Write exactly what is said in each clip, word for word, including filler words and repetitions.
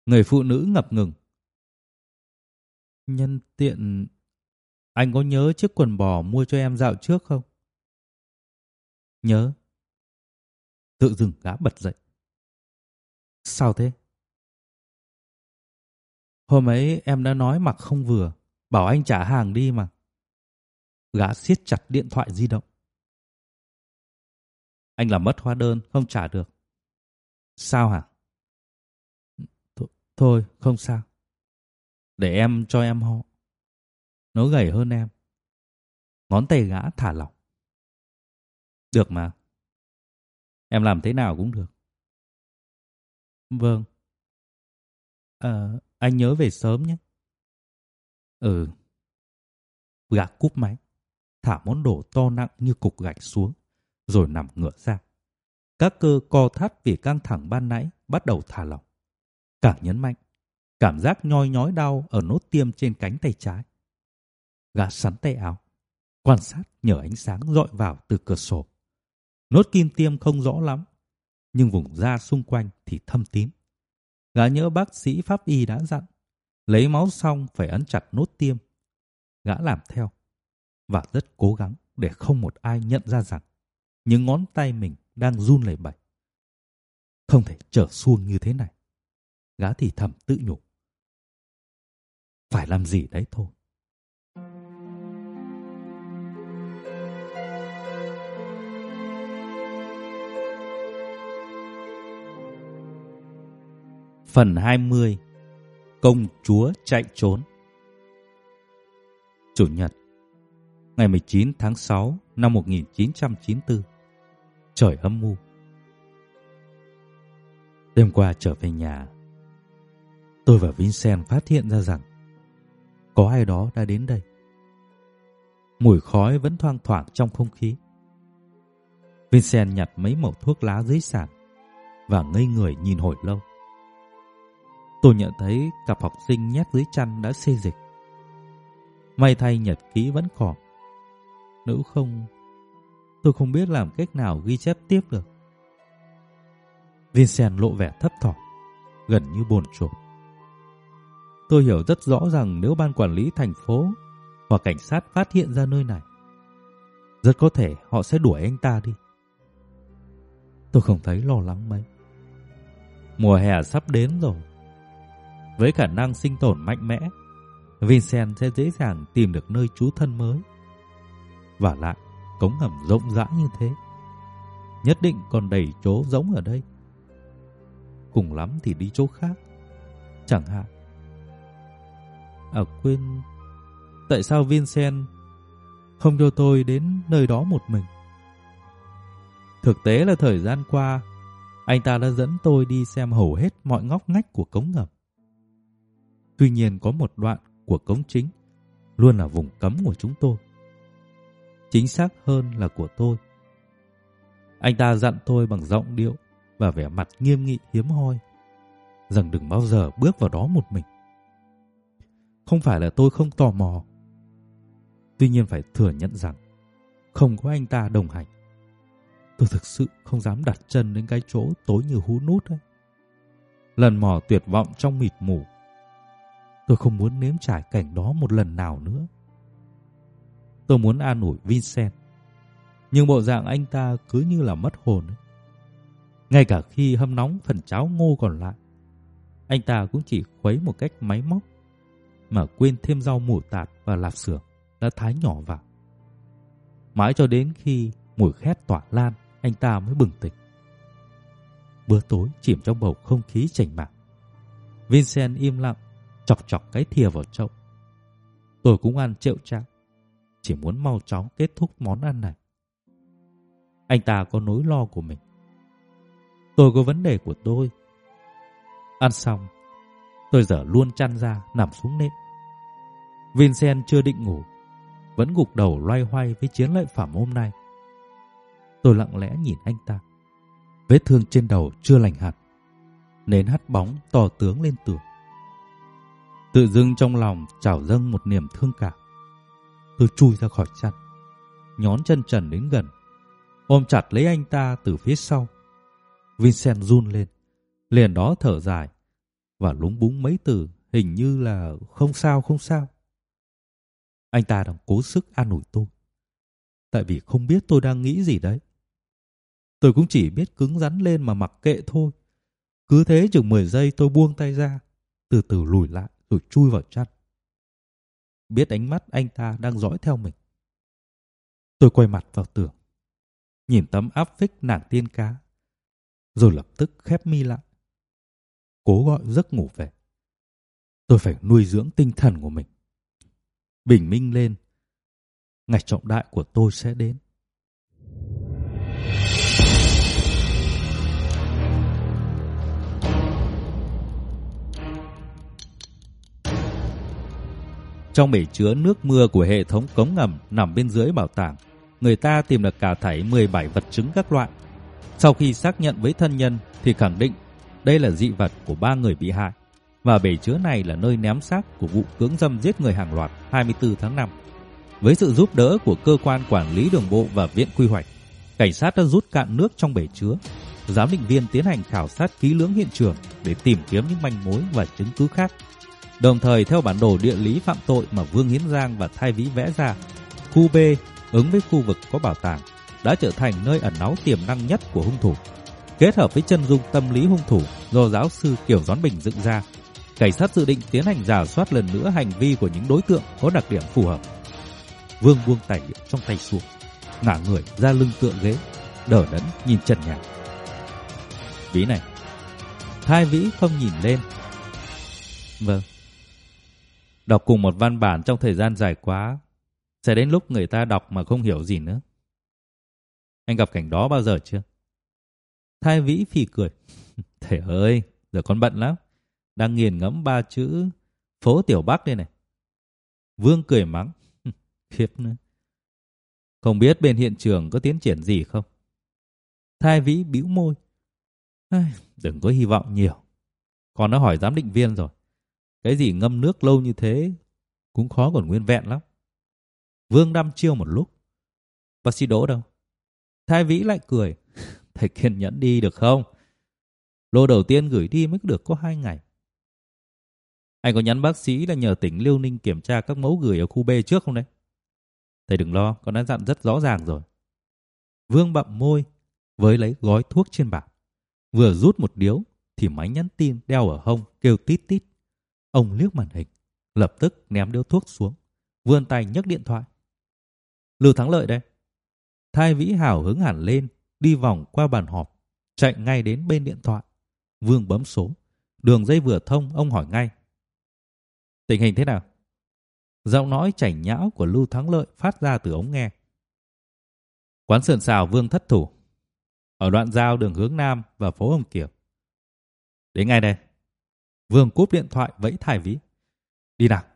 Người phụ nữ ngập ngừng. Nhân tiện, anh có nhớ chiếc quần bò mua cho em dạo trước không? Nhớ. Tự dưng gã bật dậy. Sao thế? Hôm ấy em đã nói mặc không vừa, bảo anh trả hàng đi mà. Gã siết chặt điện thoại di động. Anh làm mất hóa đơn, không trả được. Sao hả? Th- Thôi, không sao. Để em cho em ho. Nó gầy hơn em. Ngón tay gã thả lỏng. Được mà. Em làm thế nào cũng được. Vâng. À, anh nhớ về sớm nhé. Ừ. Gã cúp máy, thả món đồ to nặng như cục gạch xuống, rồi nằm ngửa ra. Các cơ co thắt vì căng thẳng ban nãy bắt đầu thả lỏng. Càng nhấn mạnh, cảm giác nhoi nhói đau ở nốt tiêm trên cánh tay trái. Gã sắn tay áo, quan sát nhờ ánh sáng dọi vào từ cửa sổ. Nốt kim tiêm không rõ lắm, nhưng vùng da xung quanh thì thâm tím. Gã nhớ bác sĩ pháp y đã dặn, lấy máu xong phải ấn chặt nốt tiêm. Gã làm theo, và rất cố gắng để không một ai nhận ra rằng những ngón tay mình đang run lẩy bẩy. Không thể trở xuông như thế này. Gã thì thầm tự nhủ. Phải làm gì đấy thôi. Phần hai mươi. Công chúa chạy trốn. Chủ nhật, ngày mười chín tháng sáu năm một nghìn chín trăm chín mươi tư. Trời âm u. Đêm qua trở về nhà, tôi và Vincent phát hiện ra rằng có ai đó đã đến đây. Mùi khói vẫn thoang thoảng trong không khí. Vincent nhặt mấy mẩu thuốc lá dưới sàn và ngây người nhìn hồi lâu. Tôi nhận thấy cặp học sinh nhét dưới chăn đã xê dịch. May thay nhật ký vẫn còn. Nếu không, tôi không biết làm cách nào ghi chép tiếp được. Vincent lộ vẻ thấp thỏm, gần như bồn chồn. Tôi hiểu rất rõ rằng nếu ban quản lý thành phố hoặc cảnh sát phát hiện ra nơi này, rất có thể họ sẽ đuổi anh ta đi. Tôi không thấy lo lắng mấy. Mùa hè sắp đến rồi. Với khả năng sinh tồn mạnh mẽ, Vincent sẽ dễ dàng tìm được nơi trú thân mới. Và lại, cống ngầm rộng rãi như thế, nhất định còn đầy chỗ rỗng ở đây. Cùng lắm thì đi chỗ khác. Chẳng hạn. À quên, tại sao Vincent không cho tôi đến nơi đó một mình? Thực tế là thời gian qua, anh ta đã dẫn tôi đi xem hầu hết mọi ngóc ngách của cống ngầm. Tuy nhiên có một đoạn của cống chính luôn là vùng cấm của chúng tôi. Chính xác hơn là của tôi. Anh ta dặn tôi bằng giọng điệu và vẻ mặt nghiêm nghị hiếm hoi rằng đừng bao giờ bước vào đó một mình. Không phải là tôi không tò mò. Tuy nhiên phải thừa nhận rằng không có anh ta đồng hành, tôi thực sự không dám đặt chân đến cái chỗ tối như hú nút ấy. Lần mò tuyệt vọng trong mịt mù. Tôi không muốn nếm trải cảnh đó một lần nào nữa. Tôi muốn an ủi Vincent, nhưng bộ dạng anh ta cứ như là mất hồn ấy. Ngay cả khi hâm nóng phần cháo ngô còn lại, anh ta cũng chỉ khuấy một cách máy móc, mà quên thêm rau mủ tạt và lạp xưởng đã thái nhỏ vào. Mãi cho đến khi mùi khét tỏa lan, anh ta mới bừng tỉnh. Bữa tối chìm trong bầu không khí chảnh mảng. Vincent im lặng, chọc chọc cái thìa vào chậu. Tôi cũng ăn trệu trạo, chỉ muốn mau chóng kết thúc món ăn này. Anh ta có nỗi lo của mình, tôi có vấn đề của tôi. Ăn xong, tôi dở luôn chăn ra nằm xuống nệm. Vincent chưa định ngủ, vẫn gục đầu loay hoay với chiến lợi phẩm hôm nay. Tôi lặng lẽ nhìn anh ta. Vết thương trên đầu chưa lành hẳn, nến hắt bóng to tướng lên tường. Tự dưng trong lòng trào dâng một niềm thương cảm. Tôi chui ra khỏi chăn, nhón chân trần đến gần, ôm chặt lấy anh ta từ phía sau. Vincent run lên, liền đó thở dài, và lúng búng mấy từ hình như là không sao không sao. Anh ta đang cố sức an ủi tôi, tại vì không biết tôi đang nghĩ gì đấy. Tôi cũng chỉ biết cứng rắn lên mà mặc kệ thôi. Cứ thế chừng mười giây tôi buông tay ra, từ từ lùi lại rồi chui vào chăn. Biết ánh mắt anh ta đang dõi theo mình. Tôi quay mặt vào tường, nhìn tấm áp phích nàng tiên cá, rồi lập tức khép mi lại, cố gọi giấc ngủ về. Tôi phải nuôi dưỡng tinh thần của mình. Bình minh lên, ngày trọng đại của tôi sẽ đến. Trong bể chứa nước mưa của hệ thống cống ngầm nằm bên dưới bảo tàng, người ta tìm được cả thảy mười bảy vật chứng các loại. Sau khi xác nhận với thân nhân thì khẳng định đây là dị vật của ba người bị hại, và bể chứa này là nơi ném xác của vụ cưỡng dâm giết người hàng loạt hai mươi tư tháng năm. Với sự giúp đỡ của cơ quan quản lý đường bộ và viện quy hoạch, cảnh sát đã rút cạn nước trong bể chứa. Giám định viên tiến hành khảo sát kỹ lưỡng hiện trường để tìm kiếm những manh mối và chứng cứ khác. Đồng thời, theo bản đồ địa lý phạm tội mà Vương Hiến Giang và Thái Vĩ vẽ ra, khu B ứng với khu vực có bảo tàng đã trở thành nơi ẩn náu tiềm năng nhất của hung thủ. Kết hợp với chân dung tâm lý hung thủ do giáo sư Kiều Doãn Bình dựng ra, cảnh sát dự định tiến hành rà soát lần nữa hành vi của những đối tượng có đặc điểm phù hợp. Vương buông tài liệu trong tay xuống, ngả người ra lưng tựa ghế, đờ đẫn nhìn trần nhà. Vĩ này. Thái Vĩ không nhìn lên. Vâng. Đọc cùng một văn bản trong thời gian dài quá, sẽ đến lúc người ta đọc mà không hiểu gì nữa. Anh gặp cảnh đó bao giờ chưa? Thái Vĩ phì cười. Thầy ơi, giờ con bận lắm, đang nghiền ngẫm ba chữ phố Tiểu Bắc đây này. Vương cười mắng. Khiếp nữa. Không biết bên hiện trường có tiến triển gì không? Thái Vĩ bĩu môi. Đừng có hy vọng nhiều. Con đã hỏi giám định viên rồi. Cái gì ngâm nước lâu như thế cũng khó còn nguyên vẹn lắm. Vương đăm chiêu một lúc. Bác sĩ Đỗ đâu? Thái Vĩ lại cười. Thầy kiên nhẫn đi được không? Lô đầu tiên gửi đi mới được có hai ngày. Anh có nhắn bác sĩ là nhờ tỉnh Liêu Ninh kiểm tra các mẫu gửi ở khu B trước không đấy? Thầy đừng lo, con đã dặn rất rõ ràng rồi. Vương bặm môi với lấy gói thuốc trên bàn. Vừa rút một điếu thì máy nhắn tin đeo ở hông kêu tít tít. Ông liếc màn hình, lập tức ném điếu thuốc xuống, vươn tay nhấc điện thoại. Lưu Thắng Lợi đây. Thái Vĩ hào hứng hẳn lên, đi vòng qua bàn họp, chạy ngay đến bên điện thoại. Vương bấm số, đường dây vừa thông, ông hỏi ngay. Tình hình thế nào? Giọng nói chảnh nhão của Lưu Thắng Lợi phát ra từ ống nghe. Quán sườn xào Vương thất thủ, ở đoạn giao đường hướng Nam và phố Hồng Kiều. Đến ngay đây. Vương cúp điện thoại vẫy Thái Vĩ. Đi nào.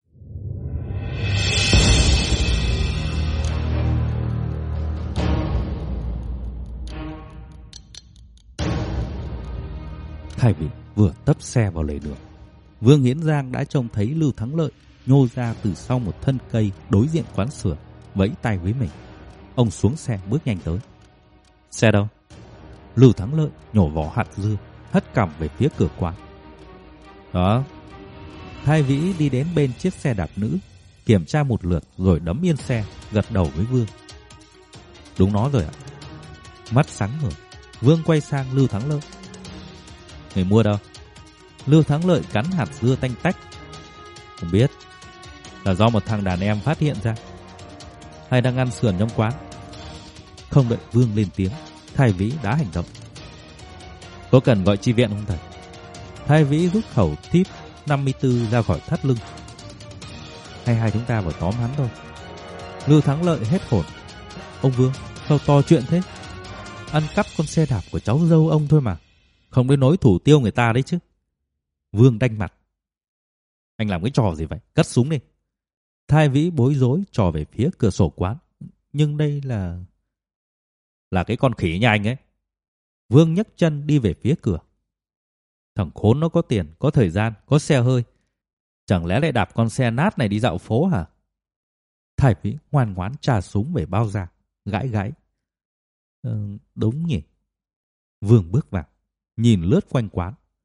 Thái Vĩ vừa tấp xe vào lề đường, Vương Hiến Giang đã trông thấy Lưu Thắng Lợi nhô ra từ sau một thân cây đối diện quán sườn, vẫy tay với mình. Ông xuống xe bước nhanh tới. Xe đâu? Lưu Thắng Lợi nhổ vỏ hạt dưa, hất cằm về phía cửa quán. Đó. Thái Vĩ đi đến bên chiếc xe đạp nữ, kiểm tra một lượt rồi đấm yên xe, gật đầu với Vương. Đúng nó rồi ạ. Mắt sáng ngời, Vương quay sang Lưu Thắng Lợi. Người mua đâu? Lưu Thắng Lợi cắn hạt dưa tanh tách. Không biết. Là do một thằng đàn em phát hiện ra, hay đang ăn sườn trong quán? Không đợi Vương lên tiếng, Thái Vĩ đã hành động. Có cần gọi chi viện không thầy? Thái Vĩ rút khẩu típ năm mươi tư ra khỏi thắt lưng. Hay hai chúng ta vào tóm hắn thôi. Lưu Thắng Lợi hết hồn. Ông Vương, sao to chuyện thế? Ăn cắp con xe đạp của cháu dâu ông thôi mà, không đến nỗi thủ tiêu người ta đấy chứ. Vương đanh mặt. Anh làm cái trò gì vậy? Cất súng đi. Thái Vĩ bối rối trò về phía cửa sổ quán. Nhưng đây là... Là cái con khỉ nhà anh ấy. Vương nhấc chân đi về phía cửa. Thằng khốn nó có tiền, có thời gian, có xe hơi, chẳng lẽ lại đạp con xe nát này đi dạo phố hả? Thái Vĩ ngoan ngoãn trà súng về bao da, gãi gãi. Ờ, đúng nhỉ. Vương bước vào, nhìn lướt quanh quán.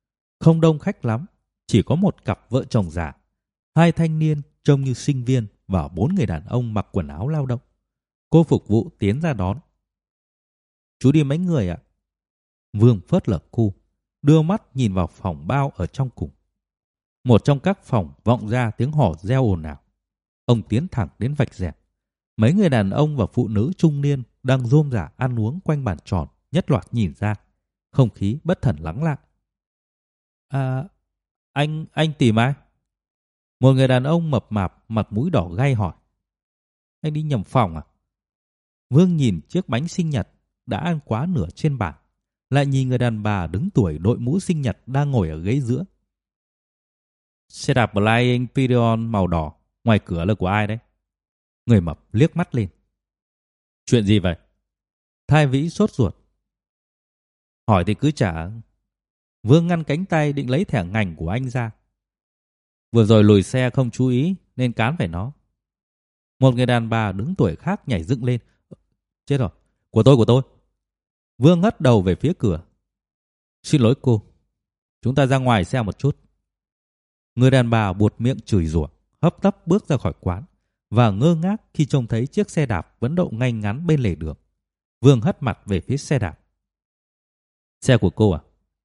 Không đông khách lắm, chỉ có một cặp vợ chồng già, hai thanh niên trông như sinh viên và bốn người đàn ông mặc quần áo lao động. Cô phục vụ tiến ra đón. Chú đi mấy người ạ? Vương phớt lờ cô, đưa mắt nhìn vào phòng bao ở trong cùng. Một trong các phòng vọng ra tiếng hò reo ồn ào. Ông tiến thẳng đến vạch rèm. Mấy người đàn ông và phụ nữ trung niên đang rôm rả ăn uống quanh bàn tròn, nhất loạt nhìn ra. Không khí bất thần lắng lại. À, anh, anh tìm ai? Một người đàn ông mập mạp, mặt mũi đỏ gay hỏi. Anh đi nhầm phòng à? Vương nhìn chiếc bánh sinh nhật đã ăn quá nửa trên bàn, lại nhìn người đàn bà đứng tuổi đội mũ sinh nhật đang ngồi ở ghế giữa. Xe đạp Flying Pigeon màu đỏ, ngoài cửa là của ai đấy? Người mập liếc mắt lên. Chuyện gì vậy? Thái Vĩ sốt ruột. Hỏi thì cứ trả. Vương ngăn cánh tay định lấy thẻ ngành của anh ra. Vừa rồi lùi xe không chú ý nên cán phải nó. Một người đàn bà đứng tuổi khác nhảy dựng lên. Chết rồi, của tôi của tôi. Vương ngất đầu về phía cửa. Xin lỗi cô, chúng ta ra ngoài xe một chút. Người đàn bà buột miệng chửi rủa, hấp tấp bước ra khỏi quán và ngơ ngác khi trông thấy chiếc xe đạp vẫn đậu ngay ngắn bên lề đường. Vương hất mặt về phía xe đạp. Xe của cô à?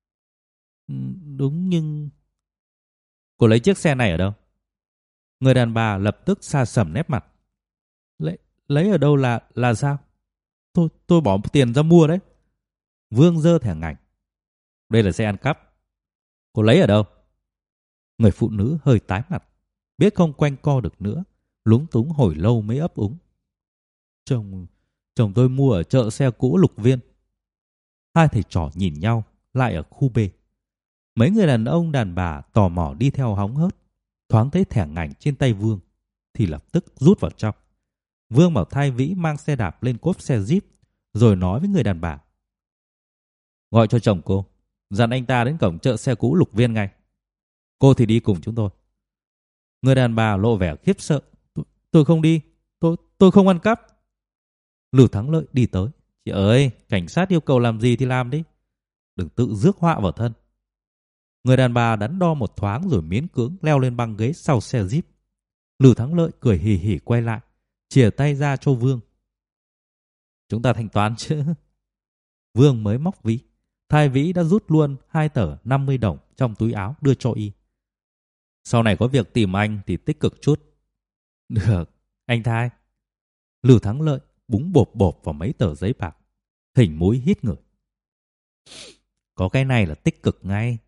Đúng nhưng... Cô lấy chiếc xe này ở đâu? Người đàn bà lập tức sa sầm nét mặt. Lấy, lấy ở đâu là là sao? Tôi, tôi bỏ tiền ra mua đấy. Vương giơ thẻ ngành. Đây là xe ăn cắp. Cô lấy ở đâu? Người phụ nữ hơi tái mặt, biết không quanh co được nữa, lúng túng hồi lâu mới ấp úng. Chồng, chồng tôi mua ở chợ xe cũ Lục Viên. Hai thầy trò nhìn nhau, lại ở khu B. Mấy người đàn ông đàn bà tò mò đi theo hóng hớt, thoáng thấy thẻ ngành trên tay Vương, thì lập tức rút vào trong. Vương bảo Thái Vĩ mang xe đạp lên cốp xe Jeep, rồi nói với người đàn bà. Gọi cho chồng cô, dặn anh ta đến cổng chợ xe cũ Lục Viên ngay. Cô thì đi cùng chúng tôi. Người đàn bà lộ vẻ khiếp sợ. Tôi, tôi không đi, tôi tôi không ăn cắp. Lưu Thắng Lợi đi tới. Chị ơi, cảnh sát yêu cầu làm gì thì làm đi. Đừng tự rước họa vào thân. Người đàn bà đắn đo một thoáng rồi miễn cưỡng leo lên băng ghế sau xe Jeep. Lưu Thắng Lợi cười hì hì quay lại, chìa tay ra cho Vương. Chúng ta thanh toán chứ. Vương mới móc ví. Thái Vĩ đã rút luôn hai tờ năm mươi đồng trong túi áo đưa cho y. Sau này có việc tìm anh thì tích cực chút. Được, anh Thái. Lưu Thắng Lợi búng bộp bộp vào mấy tờ giấy bạc. Hình mũi hít người. Có cái này là tích cực ngay.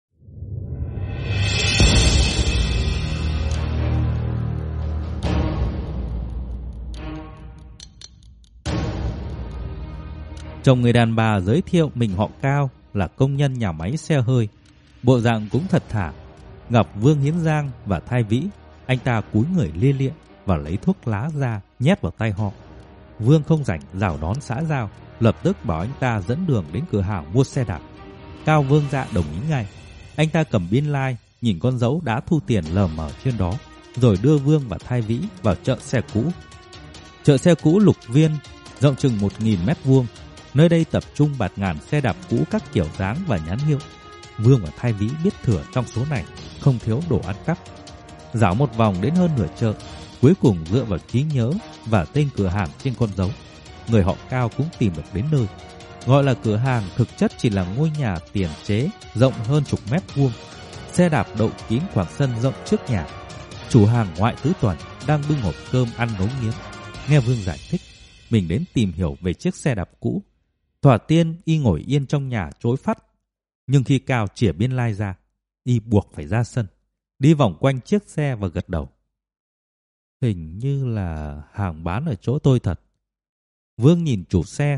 Chồng người đàn bà giới thiệu mình họ Cao, là công nhân nhà máy xe hơi. Bộ dạng cũng thật thà. Gặp Vương Hiến Giang và Thái Vĩ, anh ta cúi người lia lịa và lấy thuốc lá ra nhét vào tay họ. Vương không rảnh rảo đón xã giao, lập tức bảo anh ta dẫn đường đến cửa hàng mua xe đạp. Cao Vương Dạ đồng ý ngay. Anh ta cầm biên lai, nhìn con dấu đã thu tiền lờ mờ trên đó, rồi đưa Vương và Thái Vĩ vào chợ xe cũ. Chợ xe cũ Lục Viên rộng chừng một nghìn mét vuông. Nơi đây tập trung bạt ngàn xe đạp cũ các kiểu dáng và nhãn hiệu. Vương và Thái Vĩ biết thừa trong số này không thiếu đồ ăn cắp. Dạo một vòng đến hơn nửa chợ, cuối cùng dựa vào trí nhớ và tên cửa hàng trên con dấu, người họ Cao cũng tìm được đến nơi. Gọi là cửa hàng thực chất chỉ là ngôi nhà tiền chế rộng hơn chục mét vuông. Xe đạp đậu kín khoảng sân rộng trước nhà. Chủ hàng ngoại tứ tuần đang bưng hộp cơm ăn ngấu nghiến. Nghe Vương giải thích, mình đến tìm hiểu về chiếc xe đạp cũ. Thoạt tiên y ngồi yên trong nhà chối phắt, nhưng khi Cao chỉa biên lai ra, y buộc phải ra sân, đi vòng quanh chiếc xe và gật đầu. Hình như là hàng bán ở chỗ tôi thật. Vương nhìn chủ xe.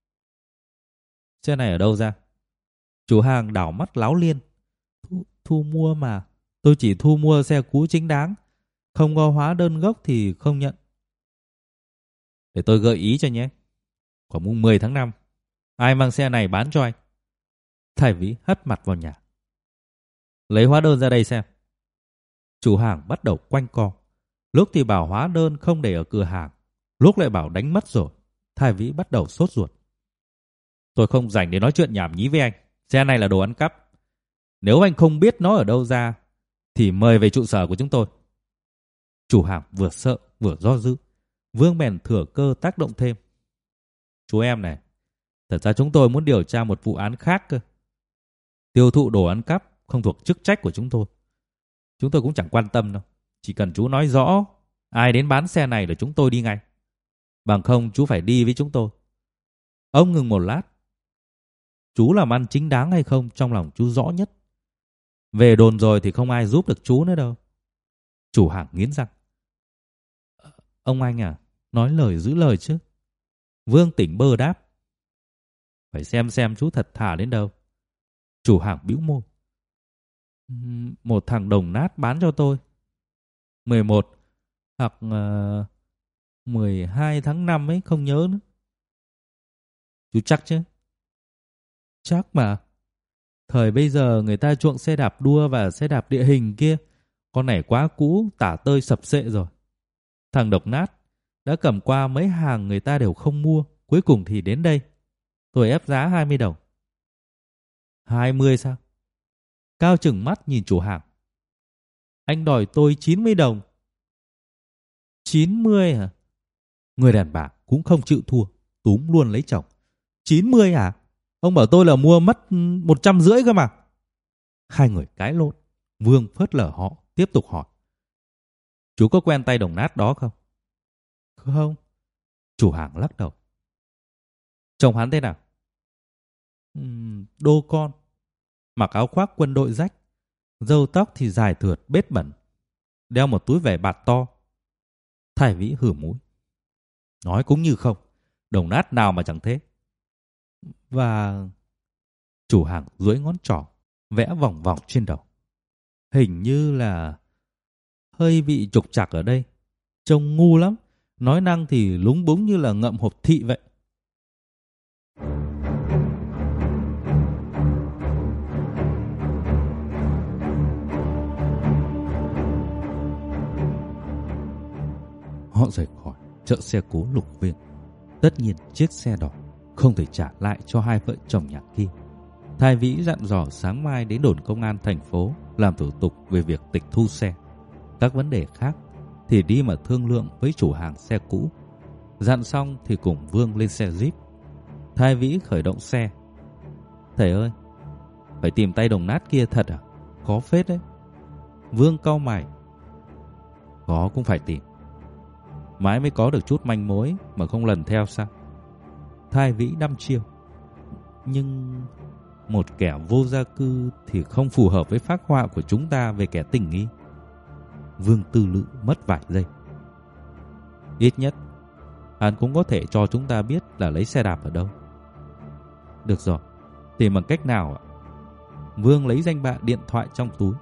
Xe này ở đâu ra? Chủ hàng đảo mắt láo liên. Thu, thu mua mà. Tôi chỉ thu mua xe cũ chính đáng. Không có hóa đơn gốc thì không nhận. Để tôi gợi ý cho nhé. Khoảng mùng mười tháng năm, ai mang xe này bán cho anh? Thái Vĩ hất mặt vào nhà. Lấy hóa đơn ra đây xem. Chủ hàng bắt đầu quanh co. Lúc thì bảo hóa đơn không để ở cửa hàng, lúc lại bảo đánh mất rồi. Thái Vĩ bắt đầu sốt ruột. Tôi không rảnh để nói chuyện nhảm nhí với anh. Xe này là đồ ăn cắp. Nếu anh không biết nó ở đâu ra, thì mời về trụ sở của chúng tôi. Chủ hàng vừa sợ vừa do dự. Vương bèn thừa cơ tác động thêm. Chú em này, thật ra chúng tôi muốn điều tra một vụ án khác cơ. Tiêu thụ đồ ăn cắp không thuộc chức trách của chúng tôi. Chúng tôi cũng chẳng quan tâm đâu. Chỉ cần chú nói rõ ai đến bán xe này là chúng tôi đi ngay. Bằng không chú phải đi với chúng tôi. Ông ngừng một lát. Chú làm ăn chính đáng hay không trong lòng chú rõ nhất. Về đồn rồi thì không ai giúp được chú nữa đâu. Chủ hàng nghiến răng. Ông anh à, nói lời giữ lời chứ. Vương tỉnh bơ đáp. Phải xem xem chú thật thà đến đâu. Chủ hàng bĩu môi. Một thằng đồng nát bán cho tôi. mười một hoặc uh, mười hai tháng năm ấy, không nhớ nữa. Chú chắc chứ? Chắc mà. Thời bây giờ người ta chuộng xe đạp đua và xe đạp địa hình kia. Con này quá cũ, tả tơi sập sệ rồi. Thằng độc nát đã cầm qua mấy hàng người ta đều không mua. Cuối cùng thì đến đây. Tôi ép giá hai mươi đồng. hai mươi sao? Cao chừng mắt nhìn chủ hàng. Anh đòi tôi chín mươi đồng. chín mươi hả? Người đàn bà cũng không chịu thua, túm luôn lấy chồng. chín mươi à? Ông bảo tôi là mua mất một trăm rưỡi cơ mà. Hai người cãi lộn. Vương phớt lờ họ, tiếp tục hỏi. Chú có quen tay đồng nát đó không? Không. Chủ hàng lắc đầu. Chồng hắn thế nào? Uhm, đô con. Mặc áo khoác quân đội rách. Râu tóc thì dài thượt bết bẩn. Đeo một túi vải bạt to. Thái Vĩ hử mũi. Nói cũng như không. Đồng nát nào mà chẳng thế. Và... Chủ hàng duỗi ngón trỏ, vẽ vòng vòng trên đầu. Hình như là... hơi bị trục trặc ở đây. Trông ngu lắm. Nói năng thì lúng búng như là ngậm hộp thị vậy. Họ rời khỏi chợ xe cố Lục Viên. Tất nhiên chiếc xe đỏ không thể trả lại cho hai vợ chồng nhà kia. Thái Vĩ dặn dò sáng mai đến đồn công an thành phố làm thủ tục về việc tịch thu xe. Các vấn đề khác thì đi mà thương lượng với chủ hàng xe cũ. Dặn xong thì cùng Vương lên xe Jeep. Thái Vĩ khởi động xe. Thầy ơi, phải tìm tay đồng nát kia thật à? Khó phết đấy. Vương cau mày. Có cũng phải tìm. Mãi mới có được chút manh mối mà không lần theo sao? Thái Vĩ đăm chiêu. Nhưng một kẻ vô gia cư thì không phù hợp với phác họa của chúng ta về kẻ tình nghi. Vương tư lự mất vài giây. Ít nhất hắn cũng có thể cho chúng ta biết là lấy xe đạp ở đâu. Được rồi, tìm bằng cách nào ạ? Vương lấy danh bạ điện thoại trong túi.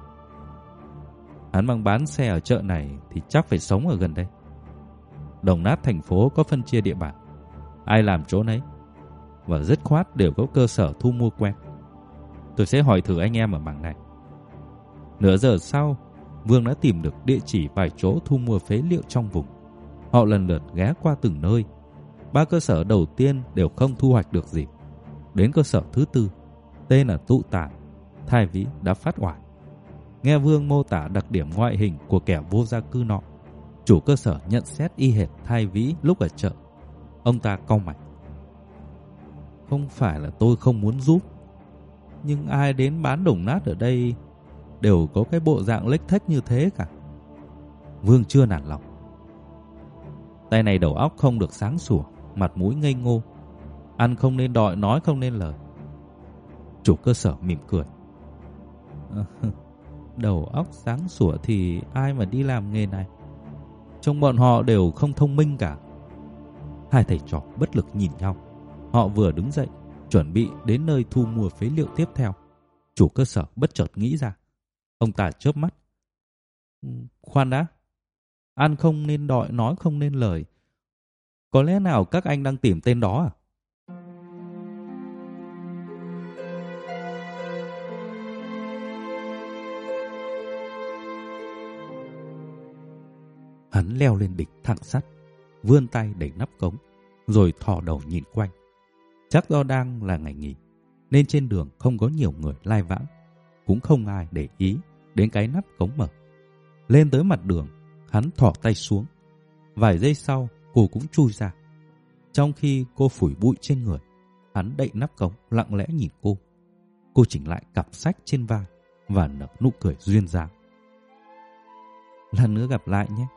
Hắn mang bán xe ở chợ này thì chắc phải sống ở gần đây. Đồng nát thành phố có phân chia địa bàn, ai làm chỗ nấy, và dứt khoát đều có cơ sở thu mua quen. Tôi sẽ hỏi thử anh em ở mảng này. Nửa giờ sau, Vương đã tìm được địa chỉ vài chỗ thu mua phế liệu trong vùng. Họ lần lượt ghé qua từng nơi. Ba cơ sở đầu tiên đều không thu hoạch được gì. Đến cơ sở thứ tư, tên là Tụ Tản, Thái Vĩ đã phát oải. Nghe Vương mô tả đặc điểm ngoại hình của kẻ vô gia cư nọ, chủ cơ sở nhận xét y hệt Thái Vĩ lúc ở chợ. Ông ta cau mày. Không phải là tôi không muốn giúp, nhưng ai đến bán đồng nát ở đây đều có cái bộ dạng lếch thếch như thế cả. Vương chưa nản lòng. Tay này đầu óc không được sáng sủa, mặt mũi ngây ngô, ăn không nên đòi, nói không nên lời. Chủ cơ sở mỉm cười. Đầu óc sáng sủa thì ai mà đi làm nghề này? Trong bọn họ đều không thông minh cả. Hai thầy trò bất lực nhìn nhau. Họ vừa đứng dậy, chuẩn bị đến nơi thu mua phế liệu tiếp theo. Chủ cơ sở bất chợt nghĩ ra. Ông ta chớp mắt. Khoan đã. Ăn không nên đòi, nói không nên lời. Có lẽ nào các anh đang tìm tên đó à? Hắn leo lên đỉnh thẳng sắt, vươn tay đẩy nắp cống, rồi thò đầu nhìn quanh. Chắc do đang là ngày nghỉ, nên trên đường không có nhiều người lai vãng. cũng không ai để ý đến cái nắp cống mở. Lên tới mặt đường, hắn thò tay xuống. Vài giây sau, cô cũng chui ra. Trong khi cô phủi bụi trên người, hắn đậy nắp cống lặng lẽ nhìn cô. Cô chỉnh lại cặp sách trên vai và nở nụ cười duyên dáng. Lần nữa gặp lại nhé.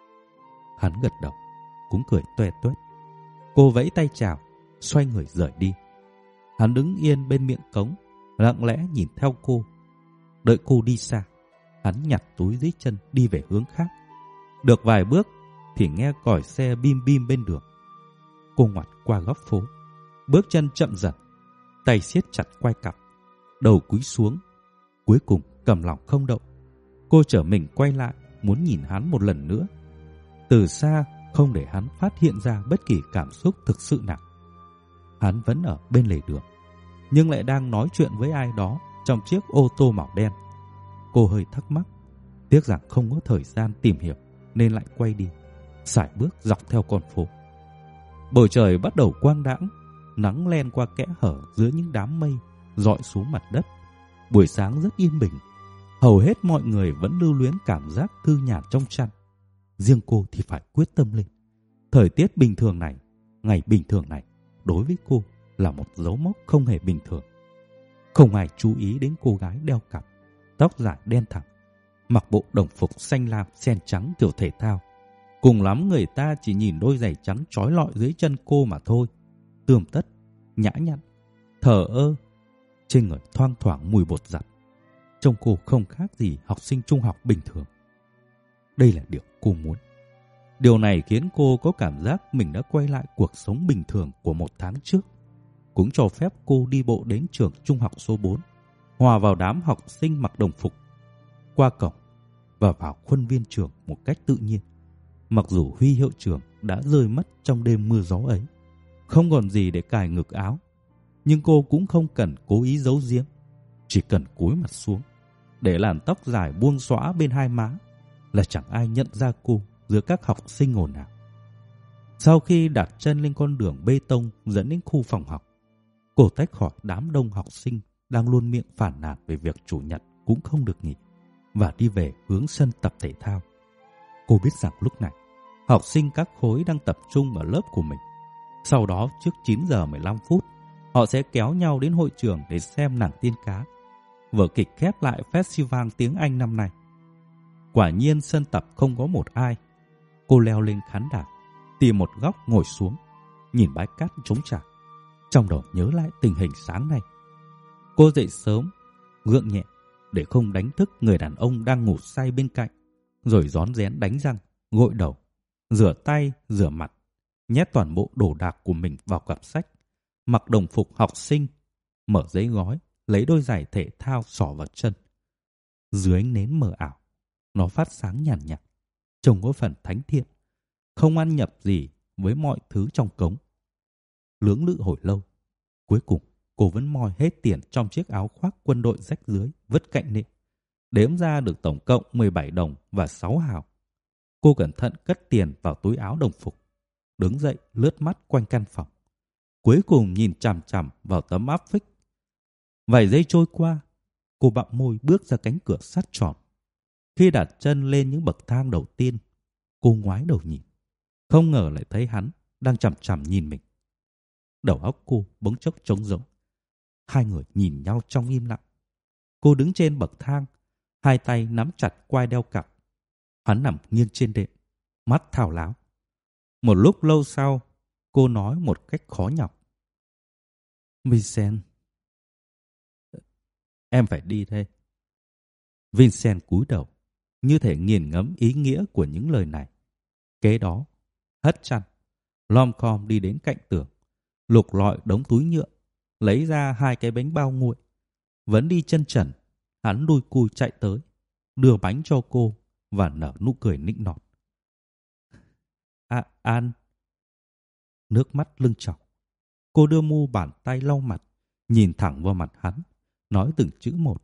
Hắn gật đầu, cũng cười tuét tuét. Cô vẫy tay chào, xoay người rời đi. Hắn đứng yên bên miệng cống, lặng lẽ nhìn theo cô. Đợi cô đi xa, hắn nhặt túi dưới chân đi về hướng khác. Được vài bước thì nghe còi xe bim bim bên đường. Cô ngoặt qua góc phố, bước chân chậm dần, tay siết chặt quai cặp, đầu cúi xuống. Cuối cùng cầm lòng không đậu, cô trở mình quay lại, muốn nhìn hắn một lần nữa. Từ xa, không để hắn phát hiện ra bất kỳ cảm xúc thực sự nào. Hắn vẫn ở bên lề đường, nhưng lại đang nói chuyện với ai đó trong chiếc ô tô màu đen. Cô hơi thắc mắc, tiếc rằng không có thời gian tìm hiểu nên lại quay đi, sải bước dọc theo con phố. Bầu trời bắt đầu quang đãng, nắng len qua kẽ hở giữa những đám mây rọi xuống mặt đất. Buổi sáng rất yên bình, hầu hết mọi người vẫn lưu luyến cảm giác thư nhàn trong chăn. Riêng cô thì phải quyết tâm lên. Thời tiết bình thường này, ngày bình thường này, đối với cô là một dấu mốc không hề bình thường. Không ai chú ý đến cô gái đeo cặp, tóc dài đen thẳng, mặc bộ đồng phục xanh lam xen trắng kiểu thể thao. Cùng lắm người ta chỉ nhìn đôi giày trắng trói lọi dưới chân cô mà thôi. Tươm tất, nhã nhặn, thờ ơ, trên người thoang thoảng mùi bột giặt. Trông cô không khác gì học sinh trung học bình thường. Đây là điều cô muốn. Điều này khiến cô có cảm giác mình đã quay lại cuộc sống bình thường của một tháng trước. Cũng cho phép cô đi bộ đến trường trung học số bốn, hòa vào đám học sinh mặc đồng phục, qua cổng và vào khuôn viên trường một cách tự nhiên. Mặc dù huy hiệu trường đã rơi mất trong đêm mưa gió ấy, không còn gì để cài ngực áo, nhưng cô cũng không cần cố ý giấu giếm, chỉ cần cúi mặt xuống, để làn tóc dài buông xõa bên hai má là chẳng ai nhận ra cô giữa các học sinh ồn ào. Sau khi đặt chân lên con đường bê tông dẫn đến khu phòng học, cô tách khỏi đám đông học sinh đang luôn miệng phản nàn về việc chủ nhật cũng không được nghỉ và đi về hướng sân tập thể thao. Cô biết rằng lúc này, học sinh các khối đang tập trung ở lớp của mình. Sau đó trước chín giờ mười lăm phút, họ sẽ kéo nhau đến hội trường để xem nàng tiên cá, vở kịch khép lại festival tiếng Anh năm nay. Quả nhiên sân tập không có một ai. Cô leo lên khán đài, tìm một góc ngồi xuống, nhìn bãi cát trống trải. Trong đầu nhớ lại tình hình sáng nay. Cô dậy sớm, gượng nhẹ để không đánh thức người đàn ông đang ngủ say bên cạnh, rồi rón rén đánh răng, gội đầu, rửa tay, rửa mặt, nhét toàn bộ đồ đạc của mình vào cặp sách, mặc đồng phục học sinh, mở giấy gói, lấy đôi giày thể thao xỏ vào chân. Dưới ánh nến mờ ảo, nó phát sáng nhàn nhạt, trông có phần thánh thiện, không ăn nhập gì với mọi thứ trong cống. Lưỡng lự hồi lâu, cuối cùng cô vẫn moi hết tiền trong chiếc áo khoác quân đội rách dưới vứt cạnh nệm, đếm ra được tổng cộng mười bảy đồng và sáu hào. Cô cẩn thận cất tiền vào túi áo đồng phục, đứng dậy lướt mắt quanh căn phòng, cuối cùng nhìn chằm chằm vào tấm áp phích. Vài giây trôi qua, cô bặm môi bước ra cánh cửa sắt tròn. Khi đặt chân lên những bậc thang đầu tiên, cô ngoái đầu nhìn, không ngờ lại thấy hắn đang chằm chằm nhìn mình. Đầu óc cô bỗng chốc trống rỗng. Hai người nhìn nhau trong im lặng. Cô đứng trên bậc thang, hai tay nắm chặt quai đeo cặp. Hắn nằm nghiêng trên đệm, mắt thao láo. Một lúc lâu sau, cô nói một cách khó nhọc: Vincent, em phải đi đây. Vincent cúi đầu, như thể nghiền ngẫm ý nghĩa của những lời này. Kế đó, hất chăn, lom khom đi đến cạnh tường, lục lọi đống túi nhựa, lấy ra hai cái bánh bao nguội. Vẫn đi chân trần, hắn đuôi cui chạy tới, đưa bánh cho cô và nở nụ cười nịnh nọt. À, An. Nước mắt lưng tròng. Cô đưa mu bàn tay lau mặt, nhìn thẳng vào mặt hắn, nói từng chữ một.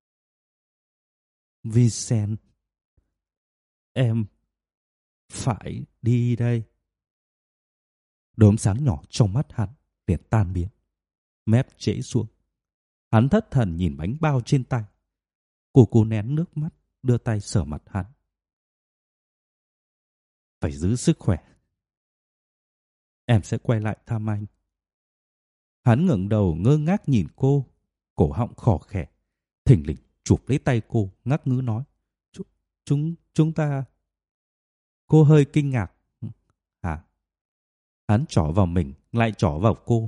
Vincent, em phải đi đây. Đốm sáng nhỏ trong mắt hắn liền tan biến, mép trễ xuống. Hắn thất thần nhìn bánh bao trên tay, Cô cố nén nước mắt, đưa tay sờ mặt hắn. Phải giữ sức khỏe. Em sẽ quay lại thăm anh. Hắn ngẩng đầu ngơ ngác nhìn cô, cổ họng khò khè, thình lình chụp lấy tay cô, ngắc ngứ nói: Ch- chúng chúng ta. Cô hơi kinh ngạc. Hả? Hắn trỏ vào mình, lại trỏ vào cô.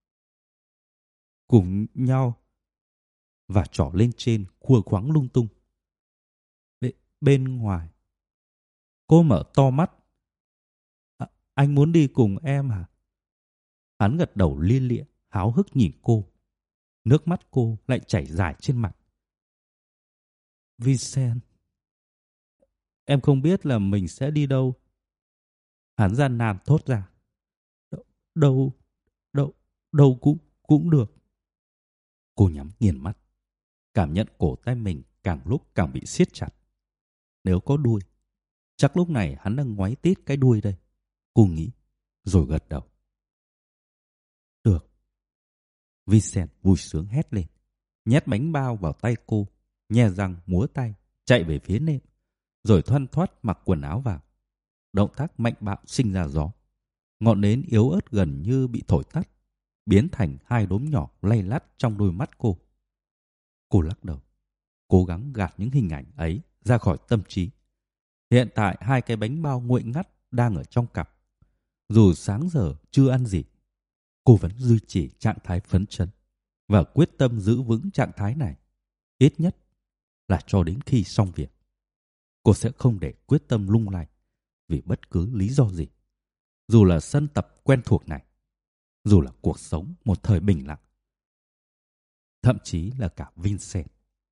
Cùng nhau. Và trỏ lên trên, khua khoắng lung tung. Bên, bên ngoài. Cô mở to mắt. À, anh muốn đi cùng em hả? Hắn gật đầu lia lịa, háo hức nhìn cô. Nước mắt cô lại chảy dài trên mặt. Vincent, em không biết là mình sẽ đi đâu. Hắn gian nan thốt ra. Đâu, đâu, đâu cũng, cũng được. Cô nhắm nghiền mắt, cảm nhận cổ tay mình càng lúc càng bị siết chặt. Nếu có đuôi, chắc lúc này hắn đang ngoáy tít cái đuôi đây. Cô nghĩ, rồi gật đầu. Được. Vincent vui sướng hét lên, nhét bánh bao vào tay cô, nhe răng múa tay, chạy về phía nệm, rồi thoăn thoắt mặc quần áo vào. Động tác mạnh bạo sinh ra gió. Ngọn nến yếu ớt gần như bị thổi tắt, biến thành hai đốm nhỏ lay lắt trong đôi mắt cô. Cô lắc đầu, cố gắng gạt những hình ảnh ấy ra khỏi tâm trí. Hiện tại hai cái bánh bao nguội ngắt đang ở trong cặp. Dù sáng giờ chưa ăn gì, cô vẫn duy trì trạng thái phấn chấn và quyết tâm giữ vững trạng thái này, ít nhất là cho đến khi xong việc. Cô sẽ không để quyết tâm lung lay vì bất cứ lý do gì. Dù là sân tập quen thuộc này, dù là cuộc sống một thời bình lặng, thậm chí là cả Vincent.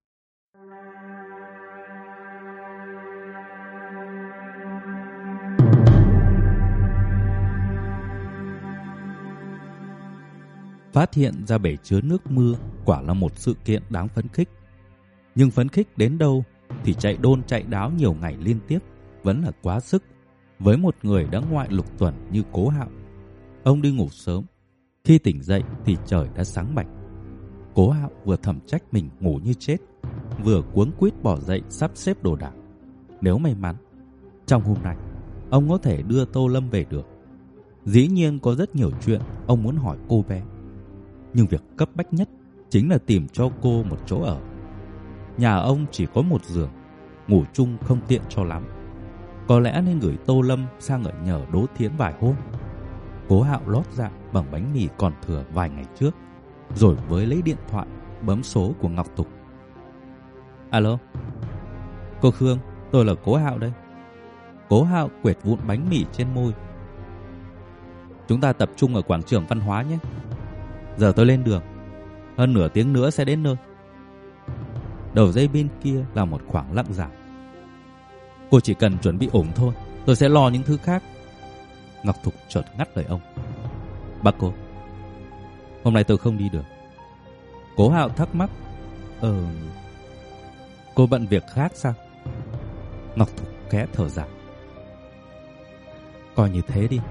Phát hiện ra bể chứa nước mưa quả là một sự kiện đáng phấn khích. Nhưng phấn khích đến đâu thì chạy đôn chạy đáo nhiều ngày liên tiếp vẫn là quá sức với một người đã ngoại lục tuần như Cố Hạo. Ông đi ngủ sớm, khi tỉnh dậy thì trời đã sáng bạch. Cố Hạo vừa thầm trách mình ngủ như chết, vừa cuống quýt bỏ dậy sắp xếp đồ đạc. Nếu may mắn, trong hôm nay ông có thể đưa Tô Lâm về được. Dĩ nhiên có rất nhiều chuyện ông muốn hỏi cô bé, nhưng việc cấp bách nhất chính là tìm cho cô một chỗ ở. Nhà ông chỉ có một giường, ngủ chung không tiện cho lắm. Có lẽ nên gửi Tô Lâm sang ở nhờ Đỗ Thiến vài hôm. Cố Hạo lót dạ bằng bánh mì còn thừa vài ngày trước, rồi với lấy điện thoại bấm số của Ngọc Thục. Alo, cô Khương, tôi là Cố Hạo đây. Cố Hạo quệt vụn bánh mì trên môi. Chúng ta tập trung ở quảng trường văn hóa nhé. Giờ tôi lên đường, hơn nửa tiếng nữa sẽ đến nơi. Đầu dây bên kia là một khoảng lặng dài. Cô chỉ cần chuẩn bị ổn thôi, tôi sẽ lo những thứ khác. Ngọc Thục chợt ngắt lời ông. Bác cô, hôm nay tôi không đi được. Cố Hạo thắc mắc. Ờ... Cô bận việc khác sao? Ngọc Thục khẽ thở dài. Coi như thế đi.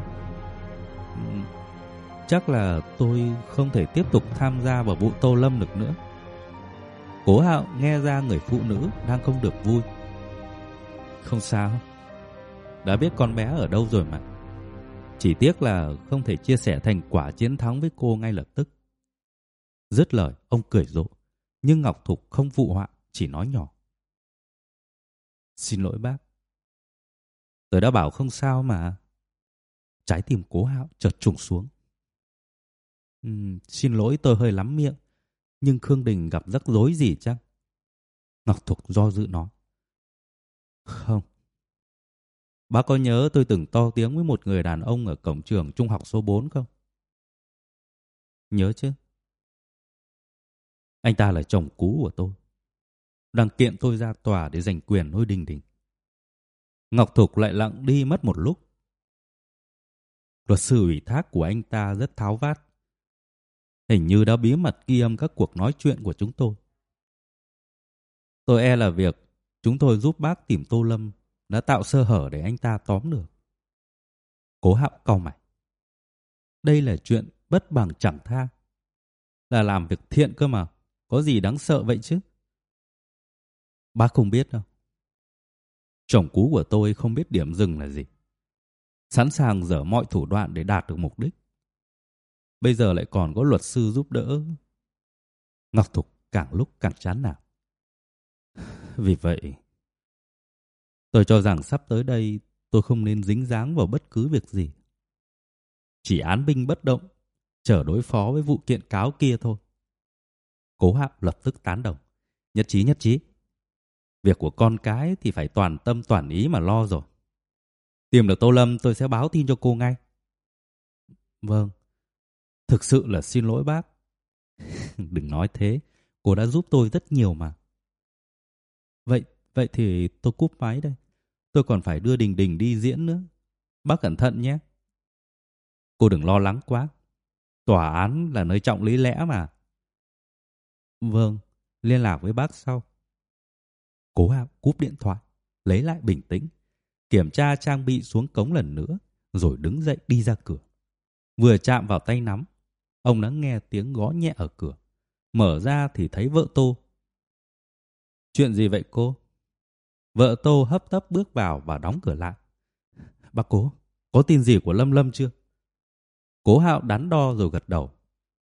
Chắc là tôi không thể tiếp tục tham gia vào vụ Tô Lâm được nữa. Cố Hạo nghe ra người phụ nữ đang không được vui. Không sao, đã biết con bé ở đâu rồi mà. Chỉ tiếc là không thể chia sẻ thành quả chiến thắng với cô ngay lập tức. Dứt lời, ông cười rộ, nhưng Ngọc Thục không phụ họa, chỉ nói nhỏ. Xin lỗi bác. Tôi đã bảo không sao mà. Trái tim Cố Hạo chợt trùng xuống. Uhm, xin lỗi tôi hơi lắm miệng, nhưng Khương Đình gặp rắc rối gì chăng? Ngọc Thục do dự nói. Không. Bác có nhớ tôi từng to tiếng với một người đàn ông ở cổng trường trung học số bốn không? Nhớ chứ. Anh ta là chồng cũ của tôi, đang kiện tôi ra tòa để giành quyền nuôi Đình Đình. Ngọc Thục lại lặng đi mất một lúc. Luật sư ủy thác của anh ta rất tháo vát, hình như đã bí mật ghi âm các cuộc nói chuyện của chúng tôi. Tôi e là việc chúng tôi giúp bác tìm Tô Lâm đã tạo sơ hở để anh ta tóm được. Cố Hạo cau mày. Đây là chuyện bất bằng chẳng tha, là làm việc thiện cơ mà, có gì đáng sợ vậy chứ? Bác không biết đâu. Chồng cũ của tôi không biết điểm dừng là gì. Sẵn sàng dở mọi thủ đoạn để đạt được mục đích. Bây giờ lại còn có luật sư giúp đỡ. Ngọc Thục càng lúc càng chán nản. Vì vậy, tôi cho rằng sắp tới đây tôi không nên dính dáng vào bất cứ việc gì. Chỉ án binh bất động, chờ đối phó với vụ kiện cáo kia thôi. Cố Hạo lập tức tán đồng. Nhất trí, nhất trí. Việc của con cái thì phải toàn tâm toàn ý mà lo rồi. Tìm được Tô Lâm tôi sẽ báo tin cho cô ngay. Vâng, thực sự là xin lỗi bác. Đừng nói thế, cô đã giúp tôi rất nhiều mà. Vậy, vậy thì tôi cúp máy đây. Tôi còn phải đưa Đình Đình đi diễn nữa. Bác cẩn thận nhé. Cô đừng lo lắng quá. Tòa án là nơi trọng lý lẽ mà. Vâng, liên lạc với bác sau. Cố Hạo cúp điện thoại, lấy lại bình tĩnh, kiểm tra trang bị xuống cống lần nữa, rồi đứng dậy đi ra cửa. Vừa chạm vào tay nắm, ông đã nghe tiếng gõ nhẹ ở cửa. Mở ra thì thấy vợ Tô. Chuyện gì vậy cô? Vợ Tô hấp tấp bước vào và đóng cửa lại. Bác Cố, có tin gì của Lâm Lâm chưa? Cố Hạo đắn đo rồi gật đầu.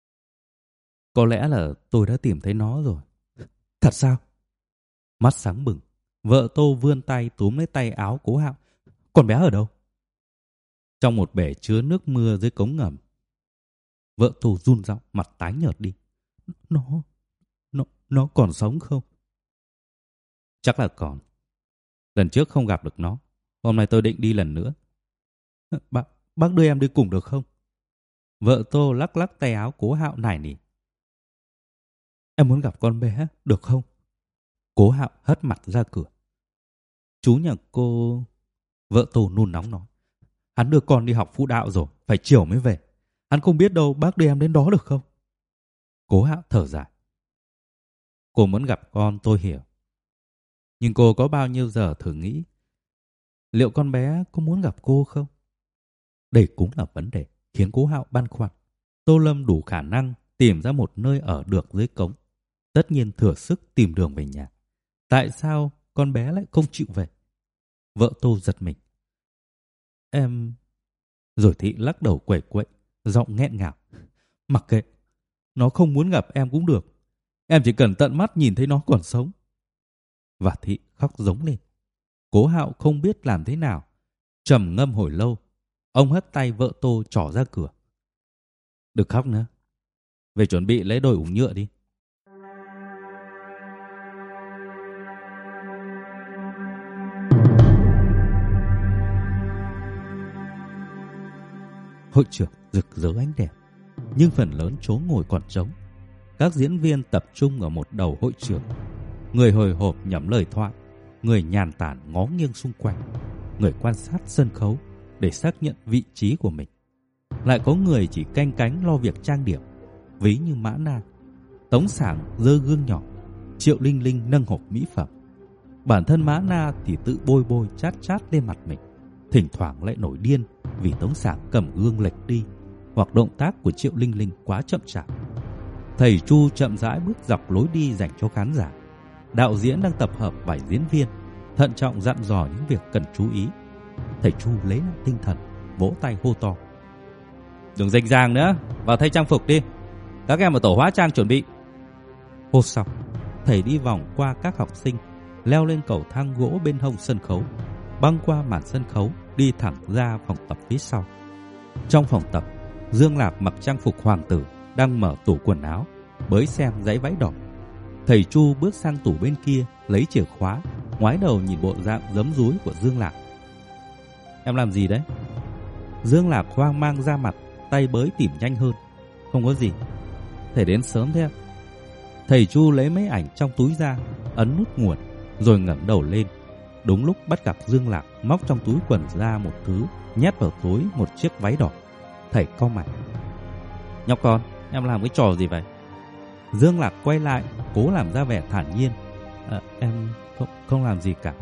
Có lẽ là tôi đã tìm thấy nó rồi. Thật sao? Mắt sáng bừng, vợ Tô vươn tay túm lấy tay áo Cố Hạo. Con bé ở đâu? Trong một bể chứa nước mưa dưới cống ngầm. Vợ Tô run giọng, mặt tái nhợt đi. Nó, nó, nó còn sống không? Chắc là còn. Lần trước không gặp được nó. Hôm nay tôi định đi lần nữa. Bác, bác đưa em đi cùng được không? Vợ Tô lắc lắc tay áo Cố Hạo nài nỉ. Em muốn gặp con bé, được không? Cố Hạo hất mặt ra cửa. Chú nhà cô... Vợ Tô nôn nóng nói. Hắn đưa con đi học phụ đạo rồi, phải chiều mới về. Hắn không biết đâu, bác đưa em đến đó được không? Cố Hạo thở dài. Cô muốn gặp con tôi hiểu. Nhưng cô có bao nhiêu giờ thử nghĩ liệu con bé có muốn gặp cô không? Đây cũng là vấn đề khiến Cố Hạo băn khoăn. Tô Lâm đủ khả năng tìm ra một nơi ở được dưới cống. Tất nhiên thừa sức tìm đường về nhà. Tại sao con bé lại không chịu về? Vợ Tô giật mình. Em... Rồi Thị lắc đầu quẩy quậy, giọng nghẹn ngào. Mặc kệ, nó không muốn gặp em cũng được. Em chỉ cần tận mắt nhìn thấy nó còn sống. Và Thị khóc giống lên. Cố Hạo không biết làm thế nào. Trầm ngâm hồi lâu, ông hất tay vợ Tô trỏ ra cửa. Đừng khóc nữa. Về chuẩn bị lấy đôi ủng nhựa đi. Hội trường rực rỡ ánh đèn, nhưng phần lớn chỗ ngồi còn trống. Các diễn viên tập trung ở một đầu hội trường. Người hồi hộp nhẩm lời thoại, người nhàn tản ngó nghiêng xung quanh, người quan sát sân khấu để xác nhận vị trí của mình. Lại có người chỉ canh cánh lo việc trang điểm, ví như Mã Na. Tống Sảng giơ gương nhỏ, Triệu Linh Linh nâng hộp mỹ phẩm. Bản thân Mã Na thì tự bôi bôi chát chát lên mặt mình, thỉnh thoảng lại nổi điên vì Tống Sảng cầm gương lệch đi, hoặc động tác của Triệu Linh Linh quá chậm chạp. Thầy Chu chậm rãi bước dọc lối đi dành cho khán giả. Đạo diễn đang tập hợp vài diễn viên, thận trọng dặn dò những việc cần chú ý. Thầy Chu lấy lại tinh thần, vỗ tay hô to. Đừng rành ràng nữa, vào thay trang phục đi. Các em ở tổ hóa trang chuẩn bị. Hô xong, thầy đi vòng qua các học sinh, leo lên cầu thang gỗ bên hông sân khấu, băng qua màn sân khấu, đi thẳng ra phòng tập phía sau. Trong phòng tập, Dương Lạp mặc trang phục hoàng tử, đang mở tủ quần áo, bới xem dãy váy đỏ. Thầy Chu bước sang tủ bên kia, lấy chìa khóa, ngoái đầu nhìn bộ dạng giấm rúi của Dương Lạp. Em làm gì đấy? Dương Lạp hoang mang ra mặt, tay bới tìm nhanh hơn. Không có gì. Thầy đến sớm thế ạ? Thầy Chu lấy mấy ảnh trong túi ra, ấn nút nguồn, rồi ngẩng đầu lên. Đúng lúc bắt gặp Dương Lạp móc trong túi quần ra một thứ, nhét vào túi một chiếc váy đỏ. Thầy cau mày. Nhóc con, em làm cái trò gì vậy? Dương Lạp quay lại, cố làm ra vẻ thản nhiên. À, em không, không làm gì cả.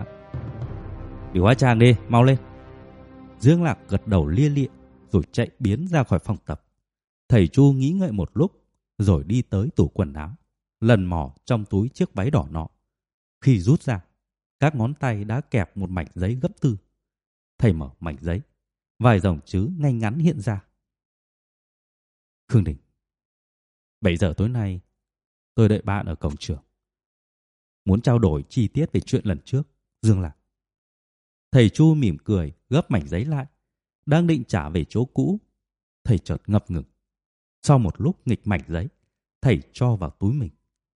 Đi hóa trang đi, mau lên. Dương Lạp gật đầu lia lịa, rồi chạy biến ra khỏi phòng tập. Thầy Chu nghĩ ngợi một lúc, rồi đi tới tủ quần áo, lần mò trong túi chiếc váy đỏ nọ. Khi rút ra, các ngón tay đã kẹp một mảnh giấy gấp tư. Thầy mở mảnh giấy, vài dòng chữ ngay ngắn hiện ra. Khương Đình, bảy giờ tối nay tôi đợi bạn ở cổng trường. Muốn trao đổi chi tiết về chuyện lần trước, Dương Lạc. Thầy Chu mỉm cười gấp mảnh giấy lại, đang định trả về chỗ cũ. Thầy chợt ngập ngừng. Sau một lúc nghịch mảnh giấy, thầy cho vào túi mình.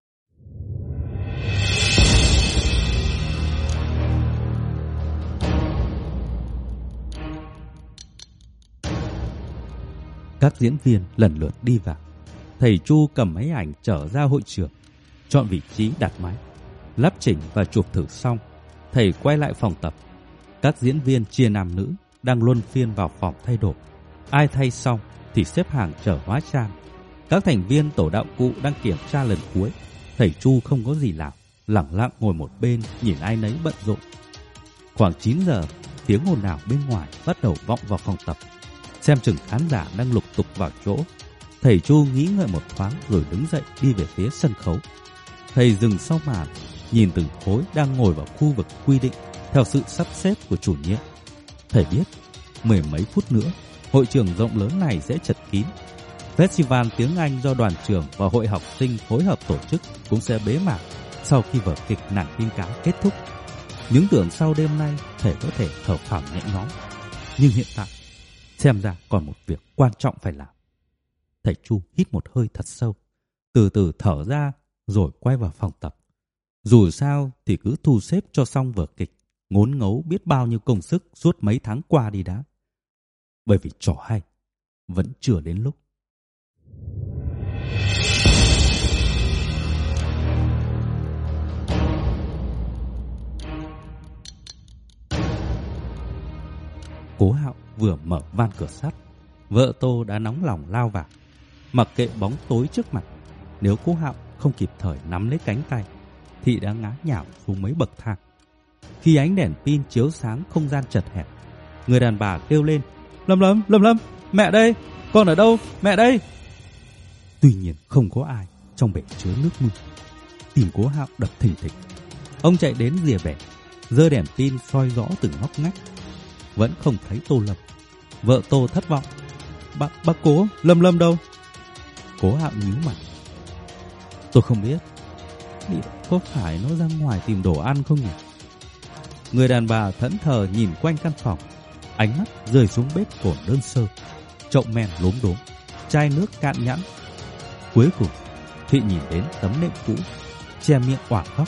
Các diễn viên lần lượt đi vào. Thầy Chu cầm máy ảnh trở ra hội trường, chọn vị trí đặt máy, lắp chỉnh và chụp thử xong. Thầy quay lại phòng tập. Các diễn viên chia nam nữ đang luân phiên vào phòng thay đồ. Ai thay xong thì xếp hàng chờ hóa trang. Các thành viên tổ đạo cụ đang kiểm tra lần cuối. Thầy Chu không có gì làm, lẳng lặng ngồi một bên nhìn ai nấy bận rộn. Khoảng chín giờ, tiếng ồn ào bên ngoài bắt đầu vọng vào phòng tập. Xem chừng khán giả đang lục tục vào chỗ. Thầy Chu nghĩ ngợi một thoáng rồi đứng dậy đi về phía sân khấu. Thầy dừng sau màn, nhìn từng khối đang ngồi vào khu vực quy định theo sự sắp xếp của chủ nhiệm. Thầy biết mười mấy phút nữa hội trường rộng lớn này sẽ chật kín. Festival tiếng Anh do đoàn trường và hội học sinh phối hợp tổ chức cũng sẽ bế mạc sau khi vở kịch Nàng Tiên Cá kết thúc. Những tưởng sau đêm nay thầy có thể thở phào nhẹ nhõm, nhưng hiện tại xem ra còn một việc quan trọng phải làm. Thầy Chu hít một hơi thật sâu, từ từ thở ra rồi quay vào phòng tập. Dù sao thì cứ thu xếp cho xong vở kịch, ngốn ngấu biết bao nhiêu công sức suốt mấy tháng qua đi đã. Bởi vì trò hay vẫn chưa đến lúc. Cố Hạo vừa mở van cửa sắt, vợ Tô đã nóng lòng lao vào. Mặc kệ bóng tối trước mặt, nếu Cố Hạo không kịp thời nắm lấy cánh tay thì đã ngã nhào xuống mấy bậc thang. Khi ánh đèn pin chiếu sáng không gian chật hẹp, người đàn bà kêu lên: Lâm Lâm, Lâm Lâm, mẹ đây, con ở đâu, mẹ đây. Tuy nhiên không có ai trong bể chứa nước mưa. Tim Cố Hạo đập thình thịch. Ông chạy đến rìa bể, giơ đèn pin soi rõ từng ngóc ngách. Vẫn không thấy Tô Lâm. Vợ Tô thất vọng: Bà, bà Cố, Lâm Lâm đâu? Cố Hạo nhíu mặt: Tôi không biết. Liệu có phải nó ra ngoài tìm đồ ăn không nhỉ? Người đàn bà thẫn thờ nhìn quanh căn phòng, ánh mắt rơi xuống bếp cồn đơn sơ, chậu men lốm đốm, chai nước cạn nhẵn. Cuối cùng Thụy nhìn đến tấm nệm cũ, che miệng oả khóc.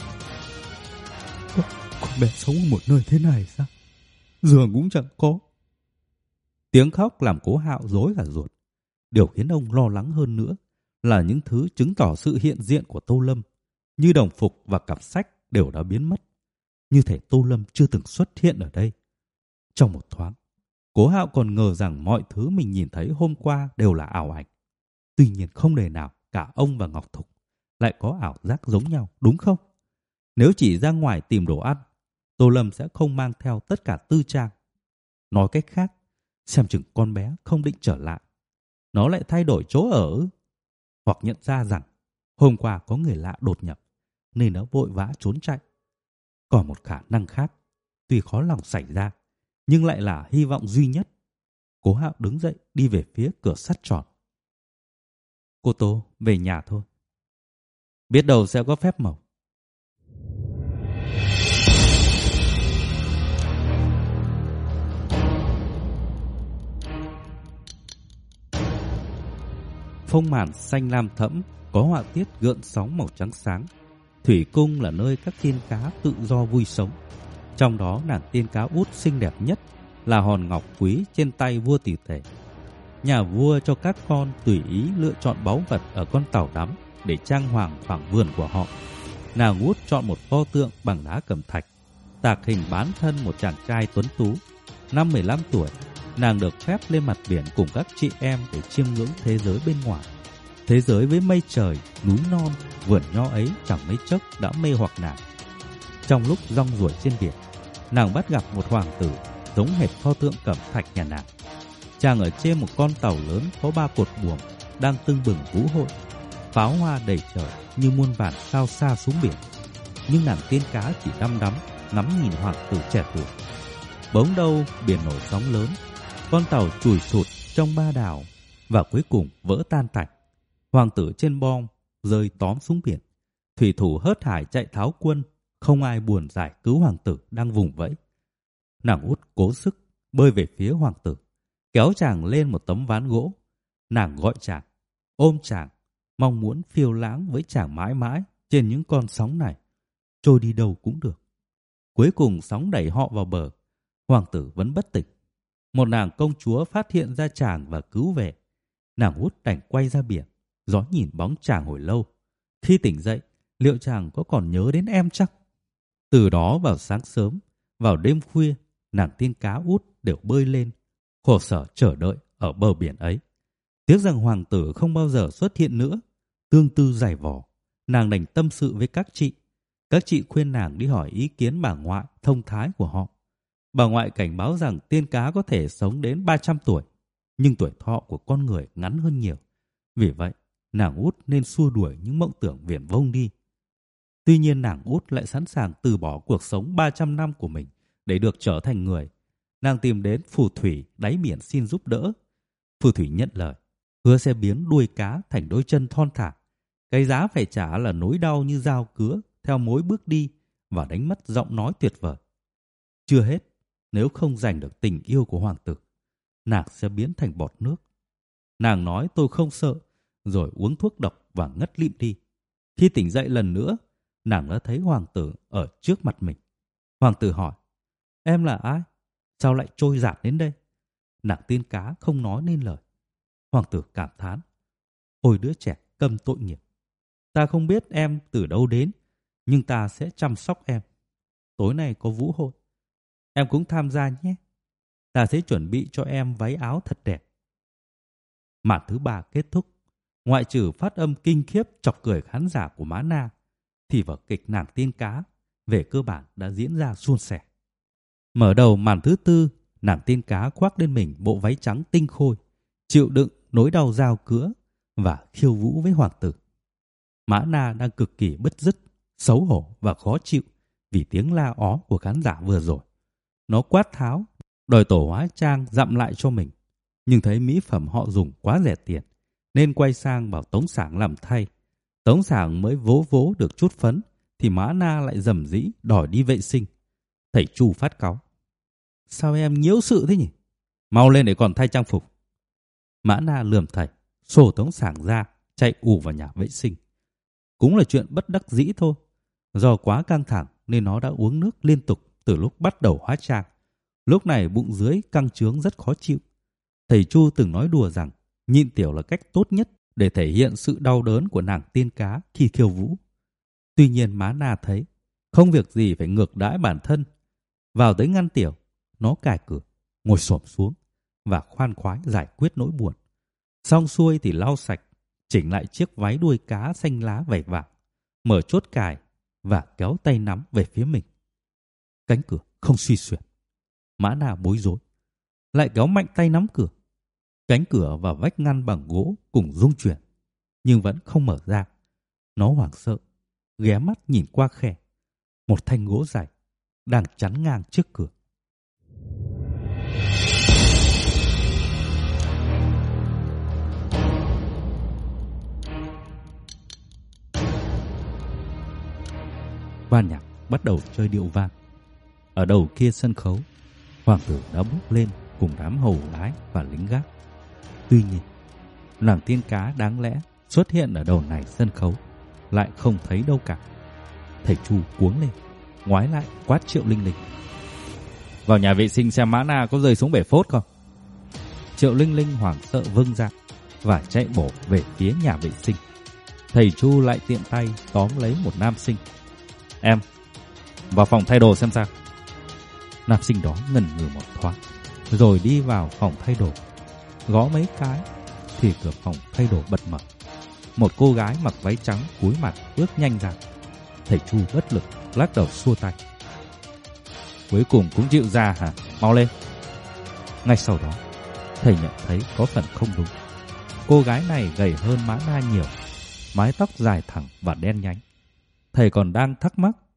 Con, con bé sống ở một nơi thế này sao? Giường cũng chẳng có. Tiếng khóc làm Cố Hạo rối cả ruột. Điều khiến ông lo lắng hơn nữa là những thứ chứng tỏ sự hiện diện của Tô Lâm, như đồng phục và cặp sách, đều đã biến mất. Như thể Tô Lâm chưa từng xuất hiện ở đây. Trong một thoáng, Cố Hạo còn ngờ rằng mọi thứ mình nhìn thấy hôm qua đều là ảo ảnh. Tuy nhiên không đời nào cả ông và Ngọc Thục lại có ảo giác giống nhau, đúng không? Nếu chỉ ra ngoài tìm đồ ăn, Tô Lâm sẽ không mang theo tất cả tư trang. Nói cách khác, xem chừng con bé không định trở lại. Nó lại thay đổi chỗ ở, hoặc nhận ra rằng hôm qua có người lạ đột nhập nên nó vội vã trốn chạy. Còn một khả năng khác, tuy khó lòng xảy ra, nhưng lại là hy vọng duy nhất. Cố Hạo đứng dậy đi về phía cửa sắt tròn. Cô Tô về nhà thôi. Biết đâu sẽ có phép màu. Phông màn xanh lam thẫm có họa tiết gợn sóng màu trắng sáng. Thủy cung là nơi các tiên cá tự do vui sống. Trong đó nàng tiên cá út xinh đẹp nhất là hòn ngọc quý trên tay vua Tỷ Tể. Nhà vua cho các con tùy ý lựa chọn báu vật ở con tàu đắm để trang hoàng khoảng vườn của họ. Nàng út chọn một pho tượng bằng đá cẩm thạch, tạc hình bán thân một chàng trai tuấn tú. Năm mười lăm tuổi, nàng được phép lên mặt biển cùng các chị em để chiêm ngưỡng thế giới bên ngoài. Thế giới với mây trời, núi non, vườn nho ấy chẳng mấy chốc đã mê hoặc nàng. Trong lúc rong ruổi trên biển, nàng bắt gặp một hoàng tử giống hệt pho tượng cẩm thạch nhà nàng. Chàng ở trên một con tàu lớn có ba cột buồm đang tưng bừng vũ hội, pháo hoa đầy trời như muôn vàn sao xa xuống biển. Nhưng nàng tiên cá chỉ đăm đắm ngắm nhìn hoàng tử trẻ tuổi. Bỗng đâu biển nổi sóng lớn, con tàu chùi sụt trong ba đảo và cuối cùng vỡ tan tành. Hoàng tử trên bong rơi tóm xuống biển. Thủy thủ hớt hải chạy tháo quân, không ai buồn giải cứu hoàng tử đang vùng vẫy. Nàng út cố sức bơi về phía hoàng tử, kéo chàng lên một tấm ván gỗ. Nàng gọi chàng, ôm chàng, mong muốn phiêu lãng với chàng mãi mãi trên những con sóng này, trôi đi đâu cũng được. Cuối cùng sóng đẩy họ vào bờ. Hoàng tử vẫn bất tỉnh. Một nàng công chúa phát hiện ra chàng và cứu về. Nàng út đành quay ra biển, dõi nhìn bóng chàng hồi lâu. Khi tỉnh dậy, liệu chàng có còn nhớ đến em chắc? Từ đó vào sáng sớm, vào đêm khuya, nàng tiên cá út đều bơi lên, khổ sở chờ đợi ở bờ biển ấy. Tiếc rằng hoàng tử không bao giờ xuất hiện nữa. Tương tư dày vò, nàng đành tâm sự với các chị. Các chị khuyên nàng đi hỏi ý kiến bà ngoại thông thái của họ. Bà ngoại cảnh báo rằng tiên cá có thể sống đến ba trăm tuổi, nhưng tuổi thọ của con người ngắn hơn nhiều. Vì vậy, nàng út nên xua đuổi những mộng tưởng viển vông đi. Tuy nhiên nàng út lại sẵn sàng từ bỏ cuộc sống ba trăm năm của mình để được trở thành người. Nàng tìm đến phù thủy đáy biển xin giúp đỡ. Phù thủy nhận lời, hứa sẽ biến đuôi cá thành đôi chân thon thả. Cái giá phải trả là nỗi đau như dao cứa theo mỗi bước đi và đánh mất giọng nói tuyệt vời. Chưa hết, nếu không giành được tình yêu của hoàng tử, nàng sẽ biến thành bọt nước. Nàng nói tôi không sợ, rồi uống thuốc độc và ngất lịm đi. Khi tỉnh dậy lần nữa, nàng đã thấy hoàng tử ở trước mặt mình. Hoàng tử hỏi, em là ai? Sao lại trôi dạt đến đây? Nàng tiên cá không nói nên lời. Hoàng tử cảm thán, ôi đứa trẻ câm tội nghiệp. Ta không biết em từ đâu đến, nhưng ta sẽ chăm sóc em. Tối nay có vũ hội, em cũng tham gia nhé. Ta sẽ chuẩn bị cho em váy áo thật đẹp. Màn thứ ba kết thúc. Ngoại trừ phát âm kinh khiếp chọc cười khán giả của Mã Na, thì vở kịch Nàng tiên cá về cơ bản đã diễn ra suôn sẻ. Mở đầu màn thứ tư, nàng tiên cá khoác lên mình bộ váy trắng tinh khôi, chịu đựng nỗi đau dao cứa và khiêu vũ với hoàng tử. Mã Na đang cực kỳ bứt rứt, xấu hổ và khó chịu vì tiếng la ó của khán giả vừa rồi. Nó quát tháo, đòi tổ hóa trang dặm lại cho mình, nhưng thấy mỹ phẩm họ dùng quá rẻ tiền, nên quay sang bảo Tống Sảng làm thay. Tống Sảng mới vố vố được chút phấn, thì Mã Na lại rầm rĩ đòi đi vệ sinh. Thầy Chu phát cáu, sao em nhiễu sự thế nhỉ? Mau lên để còn thay trang phục. Mã Na lườm thầy, xô Tống Sảng ra, chạy ù vào nhà vệ sinh. Cũng là chuyện bất đắc dĩ thôi. Do quá căng thẳng nên nó đã uống nước liên tục từ lúc bắt đầu hóa trang. Lúc này bụng dưới căng trướng rất khó chịu. Thầy Chu từng nói đùa rằng nhịn tiểu là cách tốt nhất để thể hiện sự đau đớn của nàng tiên cá khi khiêu vũ. Tuy nhiên Mã Na thấy không việc gì phải ngược đãi bản thân. Vào tới ngăn tiểu, nó cài cửa, ngồi xổm xuống và khoan khoái giải quyết nỗi buồn. Xong xuôi thì lau sạch, chỉnh lại chiếc váy đuôi cá xanh lá vảy vàng, mở chốt cài và kéo tay nắm về phía mình. Cánh cửa không suy xuyển. Mã Na bối rối, lại kéo mạnh tay nắm cửa. Cánh cửa và vách ngăn bằng gỗ cùng rung chuyển, nhưng vẫn không mở ra. Nó hoảng sợ, ghé mắt nhìn qua khe. Một thanh gỗ dài đang chắn ngang trước cửa. Ban nhạc bắt đầu chơi điệu vang. Ở đầu kia sân khấu, hoàng tử đã bước lên cùng đám hầu gái và lính gác. Tuy nhiên, nàng tiên cá đáng lẽ xuất hiện ở đầu này sân khấu lại không thấy đâu cả. Thầy Chu cuống lên, ngoái lại quát Triệu Linh Linh, vào nhà vệ sinh xem Mã Na có rơi xuống bể phốt không. Triệu Linh Linh hoảng sợ vâng dạ và chạy bổ về phía nhà vệ sinh. Thầy Chu lại tiện tay tóm lấy một nam sinh. Em, vào phòng thay đồ xem sao. Nam sinh đó ngần ngừ một thoáng, rồi đi vào phòng thay đồ. Gõ mấy cái thì cửa phòng thay đồ bật mở. Một cô gái mặc váy trắng cúi mặt bước nhanh ra. Thầy Chu bất lực lắc đầu xua tay. Cuối cùng cũng chịu ra hả? Mau lên. Ngay sau đó, thầy nhận thấy có phần không đúng. Cô gái này gầy hơn Mã Na nhiều, mái tóc dài thẳng và đen nhánh. Thầy còn đang thắc mắc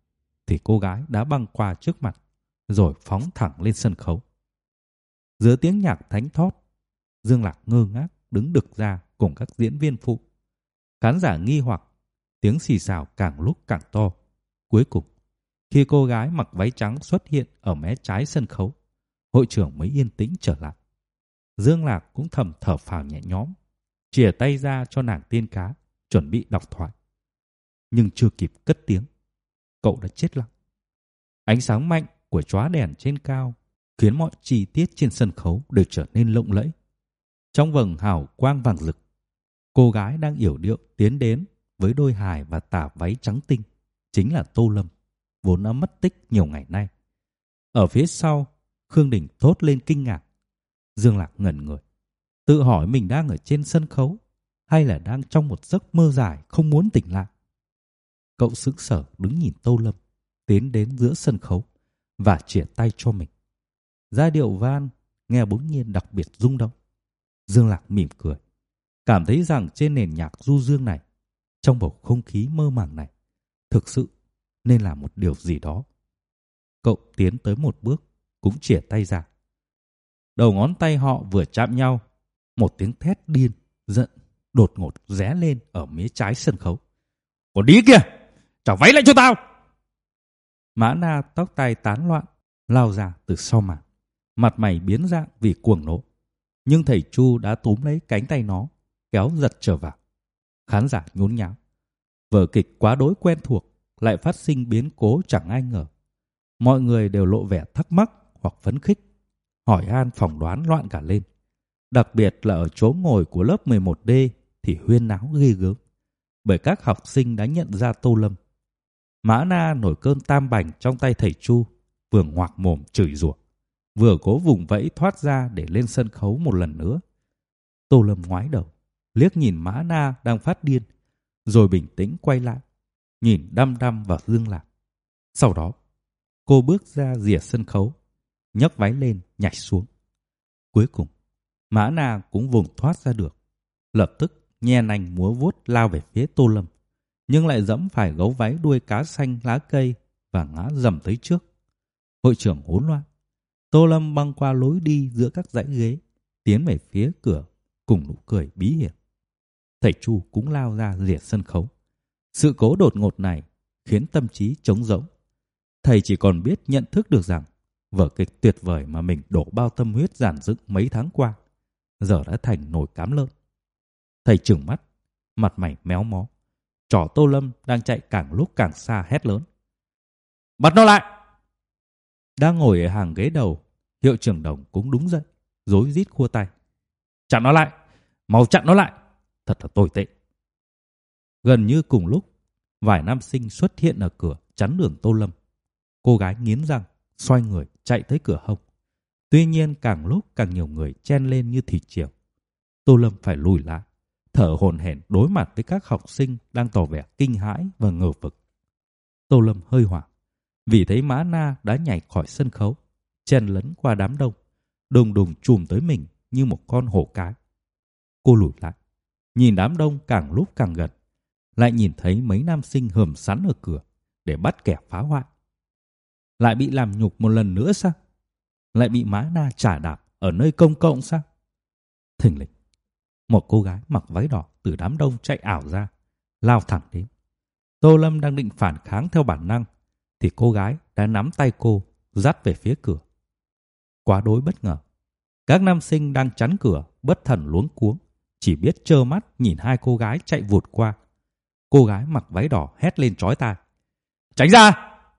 thì cô gái đã băng qua trước mặt, rồi phóng thẳng lên sân khấu. Giữa tiếng nhạc thánh thót, Dương Lạc ngơ ngác đứng đực ra cùng các diễn viên phụ. Khán giả nghi hoặc, tiếng xì xào càng lúc càng to. Cuối cùng, khi cô gái mặc váy trắng xuất hiện ở mé trái sân khấu, hội trưởng mới yên tĩnh trở lại. Dương Lạc cũng thầm thở phào nhẹ nhõm, chìa tay ra cho nàng tiên cá, chuẩn bị đọc thoại. Nhưng chưa kịp cất tiếng, cậu đã chết lặng. Ánh sáng mạnh của chóa đèn trên cao khiến mọi chi tiết trên sân khấu đều trở nên lộng lẫy. Trong vầng hào quang vàng rực, cô gái đang yểu điệu tiến đến với đôi hài và tà váy trắng tinh, chính là Tô Lâm, vốn đã mất tích nhiều ngày nay. Ở phía sau, Khương Đình thốt lên kinh ngạc. Dương Lạc ngẩn người, tự hỏi mình đang ở trên sân khấu hay là đang trong một giấc mơ dài không muốn tỉnh lại. Cậu sững sờ đứng nhìn Tô Lâm tiến đến giữa sân khấu và chìa tay cho mình. Giai điệu van nghe bỗng nhiên đặc biệt rung động. Dương Lạc mỉm cười, cảm thấy rằng trên nền nhạc du dương này, trong bầu không khí mơ màng này, thực sự nên là một điều gì đó. Cậu tiến tới một bước, cũng chìa tay ra. Đầu ngón tay họ vừa chạm nhau, một tiếng thét điên, giận, đột ngột ré lên ở mé trái sân khấu. Còn đi kìa, trả váy lại cho tao! Mã Na tóc tai tán loạn, lao ra từ sau màn, mặt mày biến dạng vì cuồng nộ. Nhưng thầy Chu đã túm lấy cánh tay nó, kéo giật trở vào. Khán giả nhốn nháo. Vở kịch quá đối quen thuộc lại phát sinh biến cố chẳng ai ngờ. Mọi người đều lộ vẻ thắc mắc hoặc phấn khích, hỏi han phỏng đoán loạn cả lên. Đặc biệt là ở chỗ ngồi của lớp mười một D thì huyên náo ghê gớm, bởi các học sinh đã nhận ra Tô Lâm. Mã Na nổi cơn tam bành trong tay thầy Chu, vừa ngoạc mồm chửi rủa, vừa cố vùng vẫy thoát ra để lên sân khấu một lần nữa. Tô Lâm ngoái đầu, liếc nhìn Mã Na đang phát điên, rồi bình tĩnh quay lại, nhìn đăm đăm vào Dương Lạc. Sau đó, cô bước ra rìa sân khấu, nhấc váy lên nhảy xuống. Cuối cùng, Mã Na cũng vùng thoát ra được, lập tức nhe nanh múa vuốt lao về phía Tô Lâm, nhưng lại dẫm phải gấu váy đuôi cá xanh lá cây và ngã dầm tới trước. Hội trưởng hỗn loạn. Tô Lâm băng qua lối đi giữa các dãy ghế, tiến về phía cửa cùng nụ cười bí hiểm. Thầy Chu cũng lao ra rìa sân khấu. Sự cố đột ngột này khiến tâm trí trống rỗng. Thầy chỉ còn biết nhận thức được rằng vở kịch tuyệt vời mà mình đổ bao tâm huyết dàn dựng mấy tháng qua giờ đã thành nồi cám lợn. Thầy trừng mắt, mặt mày méo mó, trỏ Tô Lâm đang chạy càng lúc càng xa hét lớn. Bắt nó lại! Đang ngồi ở hàng ghế đầu, hiệu trưởng Đồng cũng đứng dậy, rối rít khua tay. Chặn nó lại! Mau chặn nó lại! Thật là tồi tệ. Gần như cùng lúc, vài nam sinh xuất hiện ở cửa chắn đường Tô Lâm. Cô gái nghiến răng, xoay người chạy tới cửa hông. Tuy nhiên càng lúc càng nhiều người chen lên như thủy triều. Tô Lâm phải lùi lại, thở hổn hển đối mặt với các học sinh đang tỏ vẻ kinh hãi và ngờ vực. Tô Lâm hơi hoảng, vì thấy Mã Na đã nhảy khỏi sân khấu, chen lấn qua đám đông, đùng đùng chùm tới mình như một con hổ cái. Cô lùi lại, nhìn đám đông càng lúc càng gần, lại nhìn thấy mấy nam sinh hầm sắn ở cửa để bắt kẻ phá hoại. Lại bị làm nhục một lần nữa sao? Lại bị Mã Na chà đạp ở nơi công cộng sao? Thình lình, một cô gái mặc váy đỏ từ đám đông chạy ảo ra, lao thẳng đến. Tô Lâm đang định phản kháng theo bản năng, thì cô gái đã nắm tay cô, dắt về phía cửa. Quá đối bất ngờ, các nam sinh đang chắn cửa bất thần luống cuống, chỉ biết trơ mắt nhìn hai cô gái chạy vụt qua. Cô gái mặc váy đỏ hét lên chói tai. Tránh ra!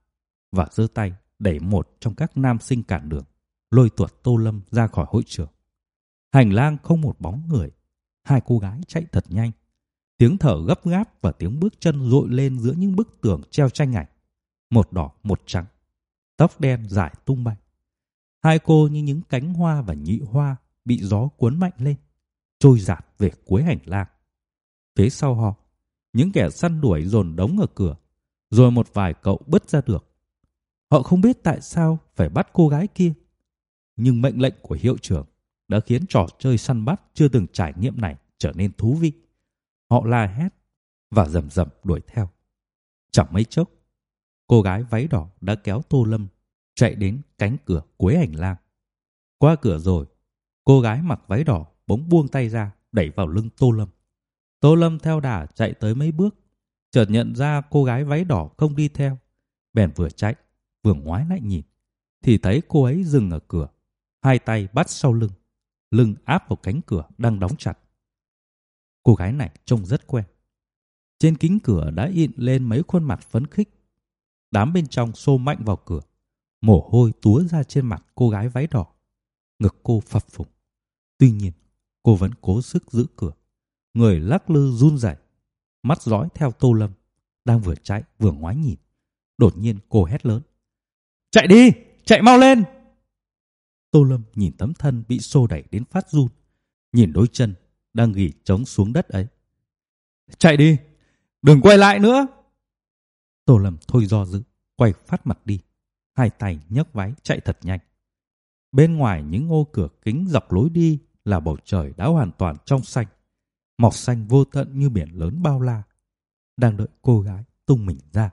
Và giơ tay đẩy một trong các nam sinh cản đường, lôi tuột Tô Lâm ra khỏi hội trường. Hành lang không một bóng người. Hai cô gái chạy thật nhanh. Tiếng thở gấp gáp và tiếng bước chân dội lên giữa những bức tường treo tranh ảnh. Một đỏ một trắng. Tóc đen rải tung bay. Hai cô như những cánh hoa và nhị hoa bị gió cuốn mạnh lên, trôi dạt về cuối hành lang. Phía sau họ, những kẻ săn đuổi dồn đống ở cửa, rồi một vài cậu bứt ra được. Họ không biết tại sao phải bắt cô gái kia, nhưng mệnh lệnh của hiệu trưởng đã khiến trò chơi săn bắt chưa từng trải nghiệm này trở nên thú vị. Họ la hét và rầm rầm đuổi theo. Chẳng mấy chốc, cô gái váy đỏ đã kéo Tô Lâm chạy đến cánh cửa cuối hành lang. Qua cửa rồi, cô gái mặc váy đỏ bỗng buông tay ra, đẩy vào lưng Tô Lâm. Tô Lâm theo đà chạy tới mấy bước, chợt nhận ra cô gái váy đỏ không đi theo, bèn vừa chạy vừa ngoái lại nhìn, thì thấy cô ấy dừng ở cửa, hai tay bắt sau lưng, lưng áp vào cánh cửa đang đóng chặt. Cô gái này trông rất quen. Trên kính cửa đã in lên mấy khuôn mặt phấn khích. Đám bên trong xô mạnh vào cửa, mồ hôi túa ra trên mặt cô gái váy đỏ. Ngực cô phập phồng. Tuy nhiên, cô vẫn cố sức giữ cửa, người lắc lư run rẩy, mắt dõi theo Tô Lâm đang vừa chạy vừa ngoái nhìn. Đột nhiên cô hét lớn: "Chạy đi, chạy mau lên!" Tô Lâm nhìn tấm thân bị xô đẩy đến phát run, nhìn đôi chân đang ghì trống xuống đất ấy. "Chạy đi, đừng quay lại nữa!" Tô Lâm thôi do dự, quay phát mặt đi, hai tay nhấc váy chạy thật nhanh. Bên ngoài những ô cửa kính dọc lối đi là bầu trời đã hoàn toàn trong xanh, màu xanh vô tận như biển lớn bao la, đang đợi cô gái tung mình ra.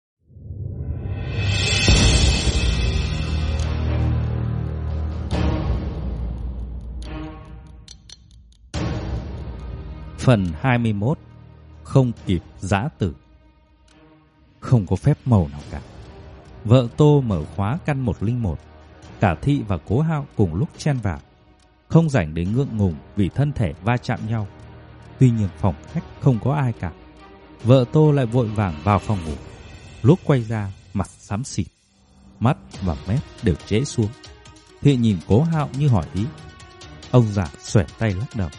Phần hai mươi mốt. Không kịp giã tử. Không có phép màu nào cả. Vợ Tô mở khóa căn một không một. Cả Thị và Cố Hạo cùng lúc chen vào, không rảnh để ngượng ngùng vì thân thể va chạm nhau. Tuy nhiên phòng khách không có ai cả. Vợ Tô lại vội vàng vào phòng ngủ. Lúc quay ra, mặt xám xịt, mắt và mép đều trễ xuống. Thị nhìn Cố Hạo như hỏi ý. Ông già xoẻ tay lắc đầu: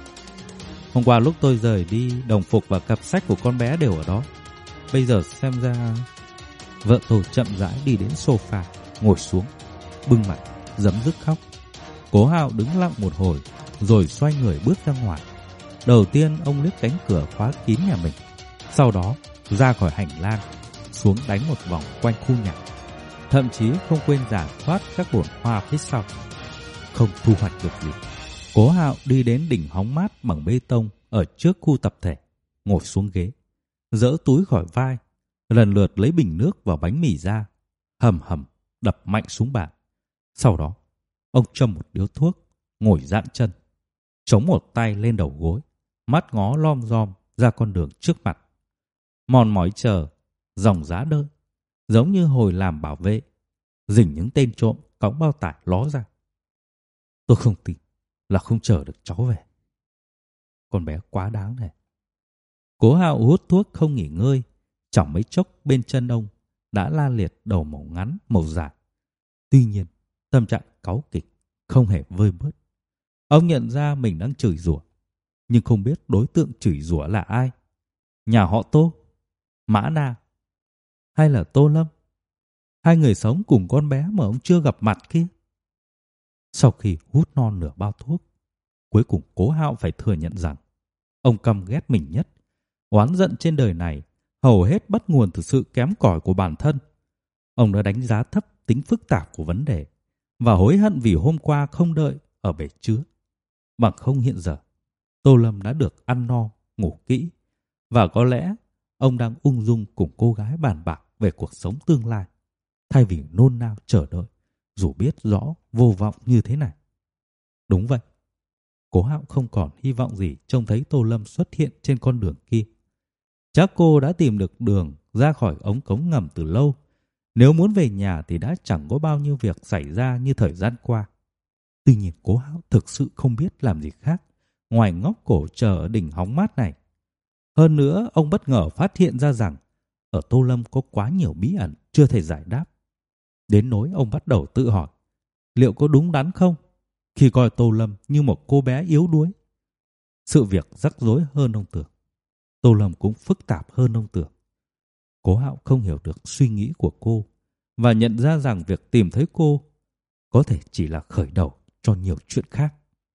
"Hôm qua lúc tôi rời đi, đồng phục và cặp sách của con bé đều ở đó. Bây giờ xem ra..." Vợ Tô chậm rãi đi đến sofa, ngồi xuống, bưng mặt, giấm dứt khóc. Cố Hạo đứng lặng một hồi, rồi xoay người bước ra ngoài. Đầu tiên ông liếc cánh cửa khóa kín nhà mình, sau đó ra khỏi hành lang, xuống đánh một vòng quanh khu nhà, thậm chí không quên rà soát các bồn hoa phía sau. Không thu hoạch được gì. Cố Hạo đi đến đỉnh hóng mát bằng bê tông ở trước khu tập thể, ngồi xuống ghế, giỡ túi khỏi vai, lần lượt lấy bình nước và bánh mì ra, hầm hầm đập mạnh xuống bàn. Sau đó, ông châm một điếu thuốc, ngồi dạn chân, chống một tay lên đầu gối, mắt ngó lom rom ra con đường trước mặt. Mòn mỏi chờ, dòng giá đợi, giống như hồi làm bảo vệ, rình những tên trộm cõng bao tải ló ra. Tôi không tin là không chờ được cháu về. Con bé quá đáng này. Cố Hạo hút thuốc không nghỉ ngơi, chẳng mấy chốc bên chân ông đã la liệt đầu màu ngắn màu dài. Tuy nhiên, tâm trạng cáu kỉnh không hề vơi bớt. Ông nhận ra mình đang chửi rủa, nhưng không biết đối tượng chửi rủa là ai. Nhà họ Tô, Mã Na, hay là Tô Lâm, hai người sống cùng con bé mà ông chưa gặp mặt kia. Sau khi hút non nửa bao thuốc, cuối cùng Cố Hạo phải thừa nhận rằng ông căm ghét mình nhất. Oán giận trên đời này hầu hết bắt nguồn từ sự kém cỏi của bản thân. Ông đã đánh giá thấp tính phức tạp của vấn đề và hối hận vì hôm qua không đợi ở bể chứa. Bằng không hiện giờ, Tô Lâm đã được ăn no, ngủ kỹ, và có lẽ ông đang ung dung cùng cô gái bàn bạc về cuộc sống tương lai, thay vì nôn nao chờ đợi, dù biết rõ vô vọng như thế này. Đúng vậy, Cố Hạo không còn hy vọng gì trông thấy Tô Lâm xuất hiện trên con đường kia. Chắc cô đã tìm được đường ra khỏi ống cống ngầm từ lâu. Nếu muốn về nhà thì đã chẳng có bao nhiêu việc xảy ra như thời gian qua. Tuy nhiên Cố Hạo thực sự không biết làm gì khác ngoài ngóc cổ chờ ở đỉnh hóng mát này. Hơn nữa, ông bất ngờ phát hiện ra rằng ở Tô Lâm có quá nhiều bí ẩn chưa thể giải đáp. Đến nỗi ông bắt đầu tự hỏi liệu có đúng đắn không khi coi Tô Lâm như một cô bé yếu đuối. Sự việc rắc rối hơn ông tưởng. Tô Lâm cũng phức tạp hơn ông tưởng. Cố Hạo không hiểu được suy nghĩ của cô và nhận ra rằng việc tìm thấy cô có thể chỉ là khởi đầu cho nhiều chuyện khác.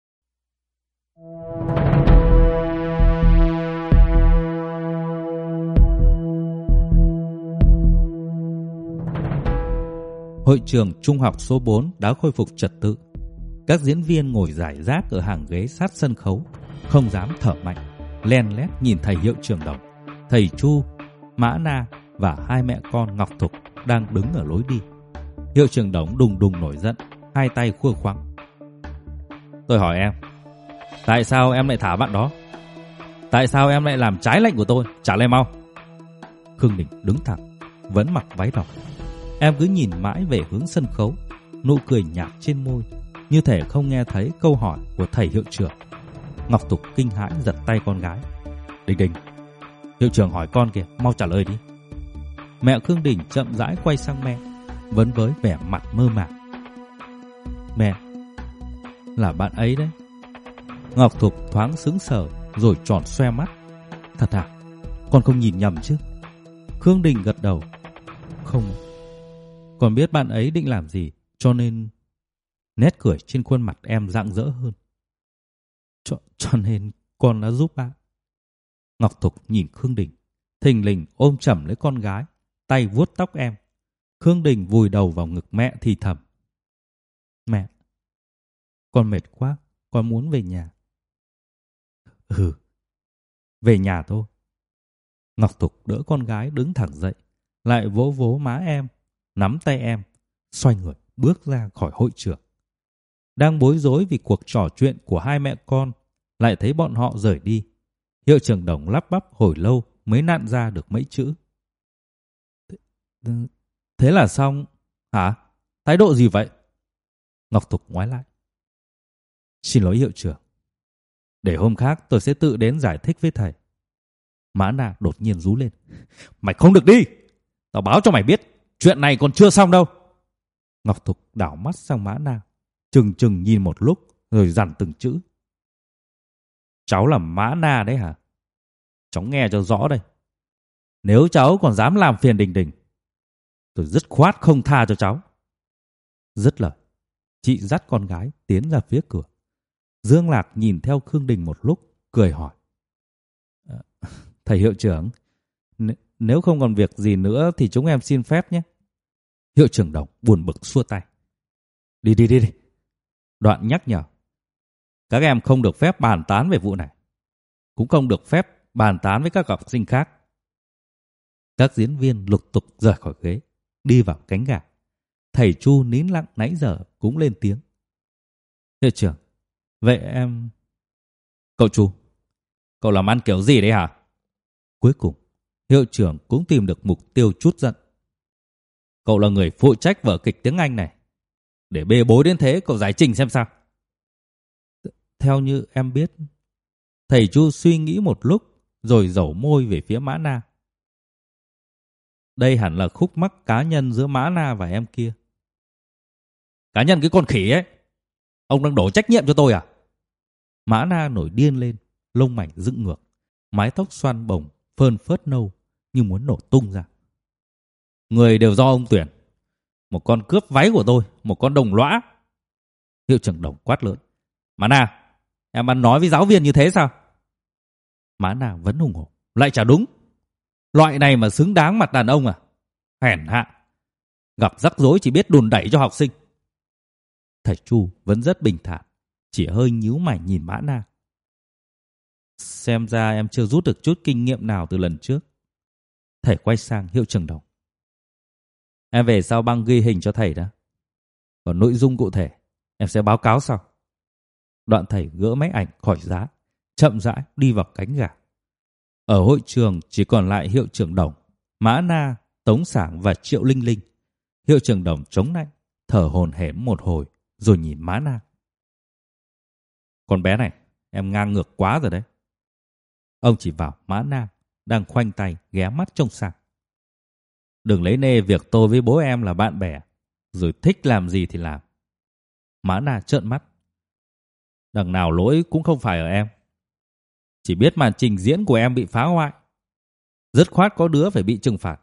Hội trường trung học số bốn đã khôi phục trật tự. Các diễn viên ngồi rải rác ở hàng ghế sát sân khấu, không dám thở mạnh, len lét nhìn thầy hiệu trưởng Đồng, thầy Chu, Mã Na và hai mẹ con Ngọc Thục đang đứng ở lối đi. Hiệu trưởng Đổng đùng đùng nổi giận, hai tay khua khoắng. Tôi hỏi em, tại sao em lại thả bạn đó? Tại sao em lại làm trái lệnh của tôi? Trả lời mau. Khương Đình đứng thẳng, vẫn mặc váy đỏ. Em cứ nhìn mãi về hướng sân khấu, nụ cười nhạt trên môi, như thể không nghe thấy câu hỏi của thầy hiệu trưởng. Ngọc Thục kinh hãi giật tay con gái. Đình Đình, hiệu trưởng hỏi con kìa, mau trả lời đi. Mẹ Khương Đình chậm rãi quay sang mẹ, vẫn với vẻ mặt mơ màng. Mẹ, là bạn ấy đấy. Ngọc Thục thoáng sững sờ rồi tròn xoe mắt. Thật à? Con không nhìn nhầm chứ? Khương Đình gật đầu. Không, con biết bạn ấy định làm gì, cho nên... Nét cười trên khuôn mặt em rạng rỡ hơn. Cho, cho nên con đã giúp bạn. Ngọc Thục nhìn Khương Đình, thình lình ôm chầm lấy con gái, tay vuốt tóc em. Khương Đình vùi đầu vào ngực mẹ thì thầm. Mẹ, con mệt quá, con muốn về nhà. Ừ, về nhà thôi. Ngọc Thục đỡ con gái đứng thẳng dậy, lại vỗ vỗ má em, nắm tay em, xoay người bước ra khỏi hội trường. Đang bối rối vì cuộc trò chuyện của hai mẹ con, lại thấy bọn họ rời đi. Hiệu trưởng Đổng lắp bắp hồi lâu mới nặn ra được mấy chữ. Thế là xong hả? Thái độ gì vậy? Ngọc Thục ngoái lại. Xin lỗi hiệu trưởng, để hôm khác tôi sẽ tự đến giải thích với thầy. Mã Na đột nhiên rú lên. Mày không được đi! Tao báo cho mày biết, chuyện này còn chưa xong đâu. Ngọc Thục đảo mắt sang Mã Na, chừng chừng nhìn một lúc rồi dằn từng chữ. Cháu là Mã Na đấy hả? Cháu nghe cho rõ đây. Nếu cháu còn dám làm phiền Đình Đình, tôi dứt khoát không tha cho cháu. Dứt lời, chị dắt con gái tiến ra phía cửa. Dương Lạc nhìn theo Khương Đình một lúc, cười hỏi. Thầy hiệu trưởng, n- nếu không còn việc gì nữa thì chúng em xin phép nhé. Hiệu trưởng Đổng buồn bực xua tay. Đi đi đi đi. Đoạn nhắc nhở. Các em không được phép bàn tán về vụ này. Cũng không được phép bàn tán với các học sinh khác. Các diễn viên lục tục rời khỏi ghế, đi vào cánh gà. Thầy Chu nín lặng nãy giờ cũng lên tiếng. Hiệu trưởng, vậy em... Cậu Chu, cậu làm ăn kiểu gì đấy hả? Cuối cùng, hiệu trưởng cũng tìm được mục tiêu trút giận. Cậu là người phụ trách vở kịch tiếng Anh này. Để bê bối đến thế, cậu giải trình xem sao. Theo như em biết... Thầy Chu suy nghĩ một lúc, rồi dẩu môi về phía Mã Na. Đây hẳn là khúc mắc cá nhân giữa Mã Na và em kia. Cá nhân cái con khỉ ấy. Ông đang đổ trách nhiệm cho tôi à? Mã Na nổi điên lên, lông mảnh dựng ngược, mái tóc xoăn bồng, phơn phớt nâu như muốn nổ tung ra. Người đều do ông tuyển. Một con cướp váy của tôi, một con đồng lõa. Hiệu trưởng Đổng quát lớn. Mã Na, em ăn nói với giáo viên như thế sao? Mã Na vẫn hùng hổ. Lại chả đúng. Loại này mà xứng đáng mặt đàn ông à? Hèn hạ. Gặp rắc rối chỉ biết đùn đẩy cho học sinh. Thầy Chu vẫn rất bình thản, chỉ hơi nhíu mày nhìn Mã Na. Xem ra em chưa rút được chút kinh nghiệm nào từ lần trước. Thầy quay sang hiệu trưởng Đổng. Em về sau băng ghi hình cho thầy đã. Còn nội dung cụ thể em sẽ báo cáo sau. Đoạn thầy gỡ máy ảnh khỏi giá, chậm rãi đi vào cánh gà. Ở hội trường chỉ còn lại hiệu trưởng Đổng, Mã Na, Tống Sảng và Triệu Linh Linh. Hiệu trưởng Đổng chống nạnh, thở hổn hển một hồi rồi nhìn Mã Na. Con bé này, em ngang ngược quá rồi đấy. Ông chỉ vào Mã Na đang khoanh tay ghé mắt trông sang. Đừng lấy nê việc tôi với bố em là bạn bè, rồi thích làm gì thì làm. Mã Na trợn mắt. Đằng nào lỗi cũng không phải ở em. Chỉ biết màn trình diễn của em bị phá hoại. Dứt khoát có đứa phải bị trừng phạt.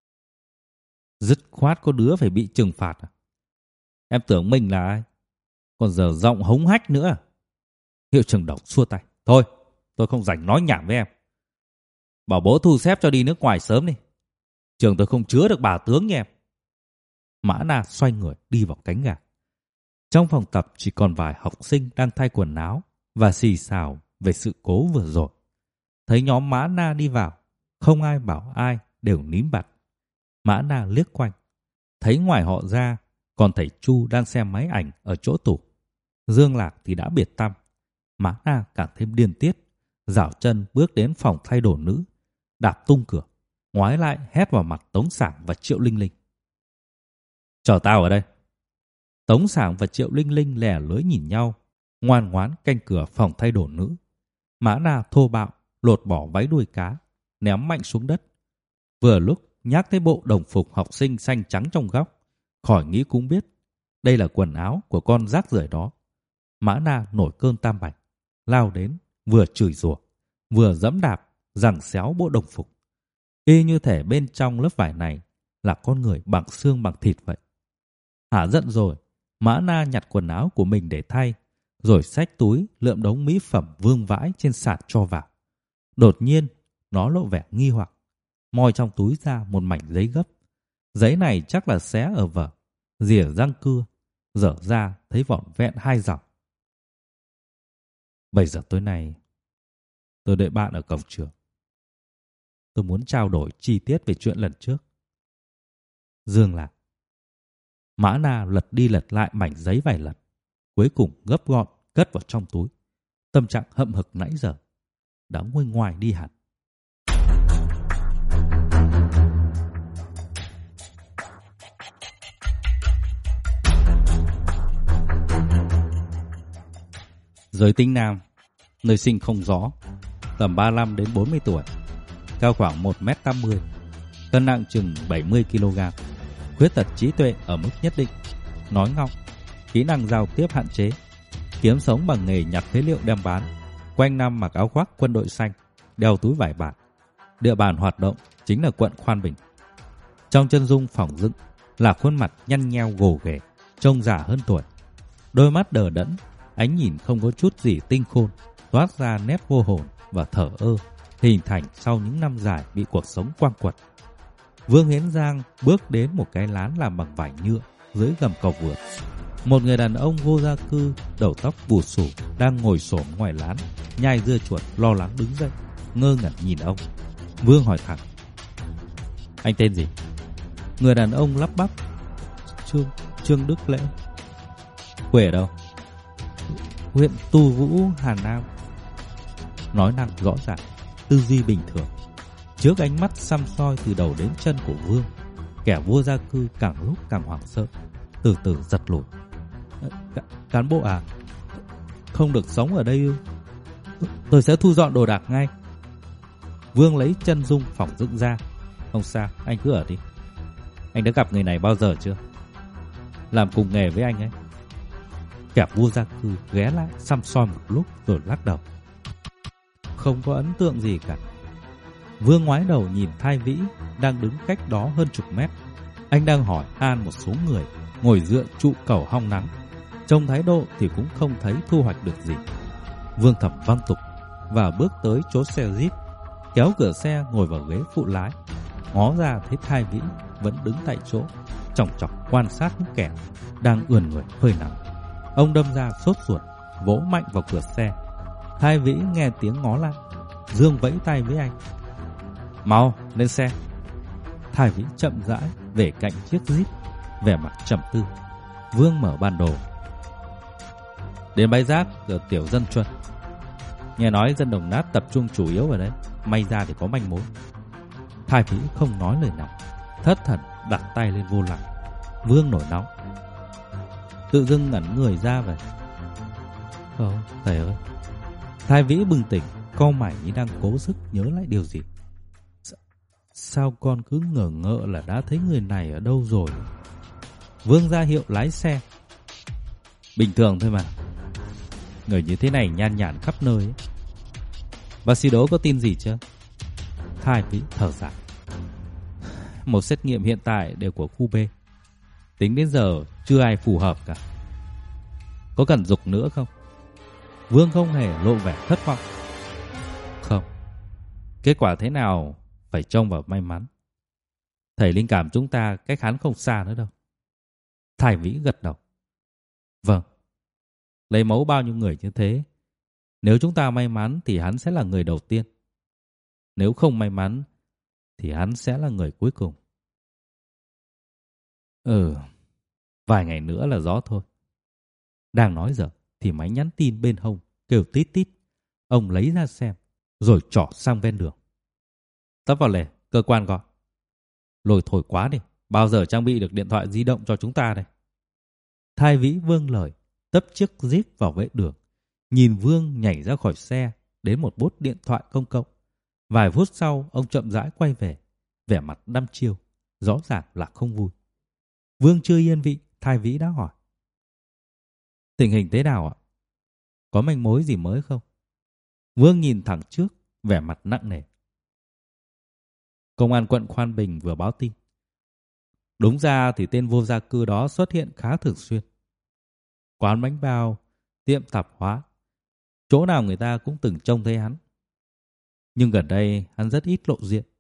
Dứt khoát có đứa phải bị trừng phạt à? Em tưởng mình là ai? Còn giờ giọng hống hách nữa à? Hiệu trưởng Đổng xua tay. Thôi, tôi không rảnh nói nhảm với em. Bảo bố thu xếp cho đi nước ngoài sớm đi. Trường tôi không chứa được bà tướng như em. Mã Na xoay người đi vào cánh gà. Trong phòng tập chỉ còn vài học sinh đang thay quần áo và xì xào về sự cố vừa rồi. Thấy nhóm Mã Na đi vào, không ai bảo ai, đều nín bặt Mã Na liếc quanh, thấy ngoài họ ra còn thầy Chu đang xem máy ảnh ở chỗ tủ. Dương Lạc thì đã biệt tăm. Mã Na càng thêm điên tiết, giảo chân bước đến phòng thay đồ nữ, đạp tung cửa, ngoái lại hét vào mặt Tống Sảng và Triệu Linh Linh. Chờ tao ở đây. Tống Sảng và Triệu Linh Linh lẻ lưỡi nhìn nhau, ngoan ngoãn canh cửa phòng thay đồ nữ. Mã Na thô bạo lột bỏ váy đuôi cá, ném mạnh xuống đất. Vừa lúc nhắc tới bộ đồng phục học sinh xanh trắng trong góc, khỏi nghĩ cũng biết đây là quần áo của con rác rưởi đó. Mã Na nổi cơn tam bạch, lao đến vừa chửi rủa vừa giẫm đạp giằng xéo bộ đồng phục, y như thể bên trong lớp vải này là con người bằng xương bằng thịt vậy. Hả giận rồi, Mã Na nhặt quần áo của mình để thay, rồi xách túi lượm đống mỹ phẩm vương vãi trên sàn cho vào. Đột nhiên, nó lộ vẻ nghi hoặc, moi trong túi ra một mảnh giấy gấp. Giấy này chắc là xé ở vở, rỉa răng cưa, dở ra thấy vỏn vẹn hai dòng. Bảy giờ tối nay, tôi đợi bạn ở cổng trường. Tôi muốn trao đổi chi tiết về chuyện lần trước. Dương Lạc. Mã Na lật đi lật lại mảnh giấy vài lần, cuối cùng gấp gọn cất vào trong túi. Tâm trạng hậm hực nãy giờ đã nguôi ngoài đi hẳn. Giới tính nam, nơi sinh không rõ, tầm ba mươi lăm đến bốn mươi tuổi, cao khoảng một mét tám mươi, cân nặng chừng bảy mươi ki lô gam, khuyết tật trí tuệ ở mức nhất định, nói ngọng, kỹ năng giao tiếp hạn chế, kiếm sống bằng nghề nhặt phế liệu đem bán, quanh năm mặc áo khoác quân đội xanh, đeo túi vải bạt. Địa bàn hoạt động chính là quận Khoan Bình. Trong chân dung phỏng dựng là khuôn mặt nhăn nheo gồ ghề, trông già hơn tuổi, đôi mắt đờ đẫn, ánh nhìn không có chút gì tinh khôn, toát ra nét vô hồn và thờ ơ, hình thành sau những năm dài bị cuộc sống quăng quật. Vương Hiến Giang bước đến một cái lán làm bằng vải nhựa dưới gầm cầu vượt. Một người đàn ông vô gia cư, đầu tóc bù xù đang ngồi xổm ngoài lán, nhai dưa chuột lo lắng đứng dậy, ngơ ngẩn nhìn ông. Vương hỏi thẳng: Anh tên gì? Người đàn ông lắp bắp: Trương, Trương Đức Lễ. Quê ở đâu? Huyện Tu Vũ, Hà Nam. Nói năng rõ ràng, tư duy bình thường. Trước ánh mắt săm soi từ đầu đến chân của Vương, kẻ vô gia cư càng lúc càng hoảng sợ, từ từ giật lùi. Cán bộ à? Không được sống ở đây ư? Tôi sẽ thu dọn đồ đạc ngay. Vương lấy chân dung phỏng dựng ra. Không sao, anh cứ ở đi. Anh đã gặp người này bao giờ chưa? Làm cùng nghề với anh ấy. Kẻ vô gia cư ghé lại săm soi một lúc rồi lắc đầu. Không có ấn tượng gì cả. Vương ngoái đầu nhìn Thái Vĩ đang đứng cách đó hơn chục mét. Anh đang hỏi han một số người ngồi dựa trụ cầu hong nắng. Trông thái độ thì cũng không thấy thu hoạch được gì. Vương thầm văn tục và bước tới chỗ xe Jeep, kéo cửa xe ngồi vào ghế phụ lái. Ngó ra thấy Thái Vĩ vẫn đứng tại chỗ, chòng chọc quan sát những kẻ đang ườn người phơi nắng. Ông đâm ra sốt ruột, vỗ mạnh vào cửa xe. Thái Vĩ nghe tiếng ngó lại, giương vẫy tay với anh: Mau lên xe. Thái Vĩ chậm rãi về cạnh chiếc Jeep, vẻ mặt trầm tư. Vương mở bản đồ. Đến bãi rác ở tiểu dân Chuân. Nghe nói dân Đồng Nát tập trung chủ yếu ở đấy, may ra thì có manh mối. Thái Vĩ không nói lời nào, thất thần đặt tay lên vô lăng. Vương nổi nóng, tự dưng ngẩn người ra vậy. Không, thầy ơi. Thái Vĩ bừng tỉnh, cau mày như đang cố sức nhớ lại điều gì. Sao con cứ ngờ ngợ là đã thấy người này ở đâu rồi? Vương ra hiệu lái xe. Bình thường thôi mà. Người như thế này nhan nhản khắp nơi ấy. Bác sĩ Đỗ có tin gì chưa? Thái Vĩ thở dài. Một xét nghiệm hiện tại đều của khu B. Tính đến giờ chưa ai phù hợp cả. Có cần dục nữa không? Vương không hề lộ vẻ thất vọng. Không. Kết quả thế nào phải trông vào may mắn. Thầy linh cảm chúng ta cách hắn không xa nữa đâu. Thái Vĩ gật đầu. Vâng. Lấy mẫu bao nhiêu người như thế, nếu chúng ta may mắn thì hắn sẽ là người đầu tiên. Nếu không may mắn thì hắn sẽ là người cuối cùng. Ừ, vài ngày nữa là gió thôi. Đang nói dở thì máy nhắn tin bên hông kêu tít tít. Ông lấy ra xem, rồi trỏ sang ven đường. Tấp vào lề, cơ quan gọi. Lôi thôi quá đi, bao giờ trang bị được điện thoại di động cho chúng ta đây? Thái Vĩ vâng lời, tấp chiếc Jeep vào vệ đường. Nhìn Vương nhảy ra khỏi xe, đến một bốt điện thoại công cộng. Vài phút sau, ông chậm rãi quay về, vẻ mặt đăm chiêu, rõ ràng là không vui. Vương chưa yên vị, Thái Vĩ đã hỏi. Tình hình thế nào ạ? Có manh mối gì mới không? Vương nhìn thẳng trước, vẻ mặt nặng nề. Công an quận Khoan Bình vừa báo tin. Đúng ra thì tên vô gia cư đó xuất hiện khá thường xuyên. Quán bánh bao, tiệm tạp hóa, chỗ nào người ta cũng từng trông thấy hắn. Nhưng gần đây hắn rất ít lộ diện.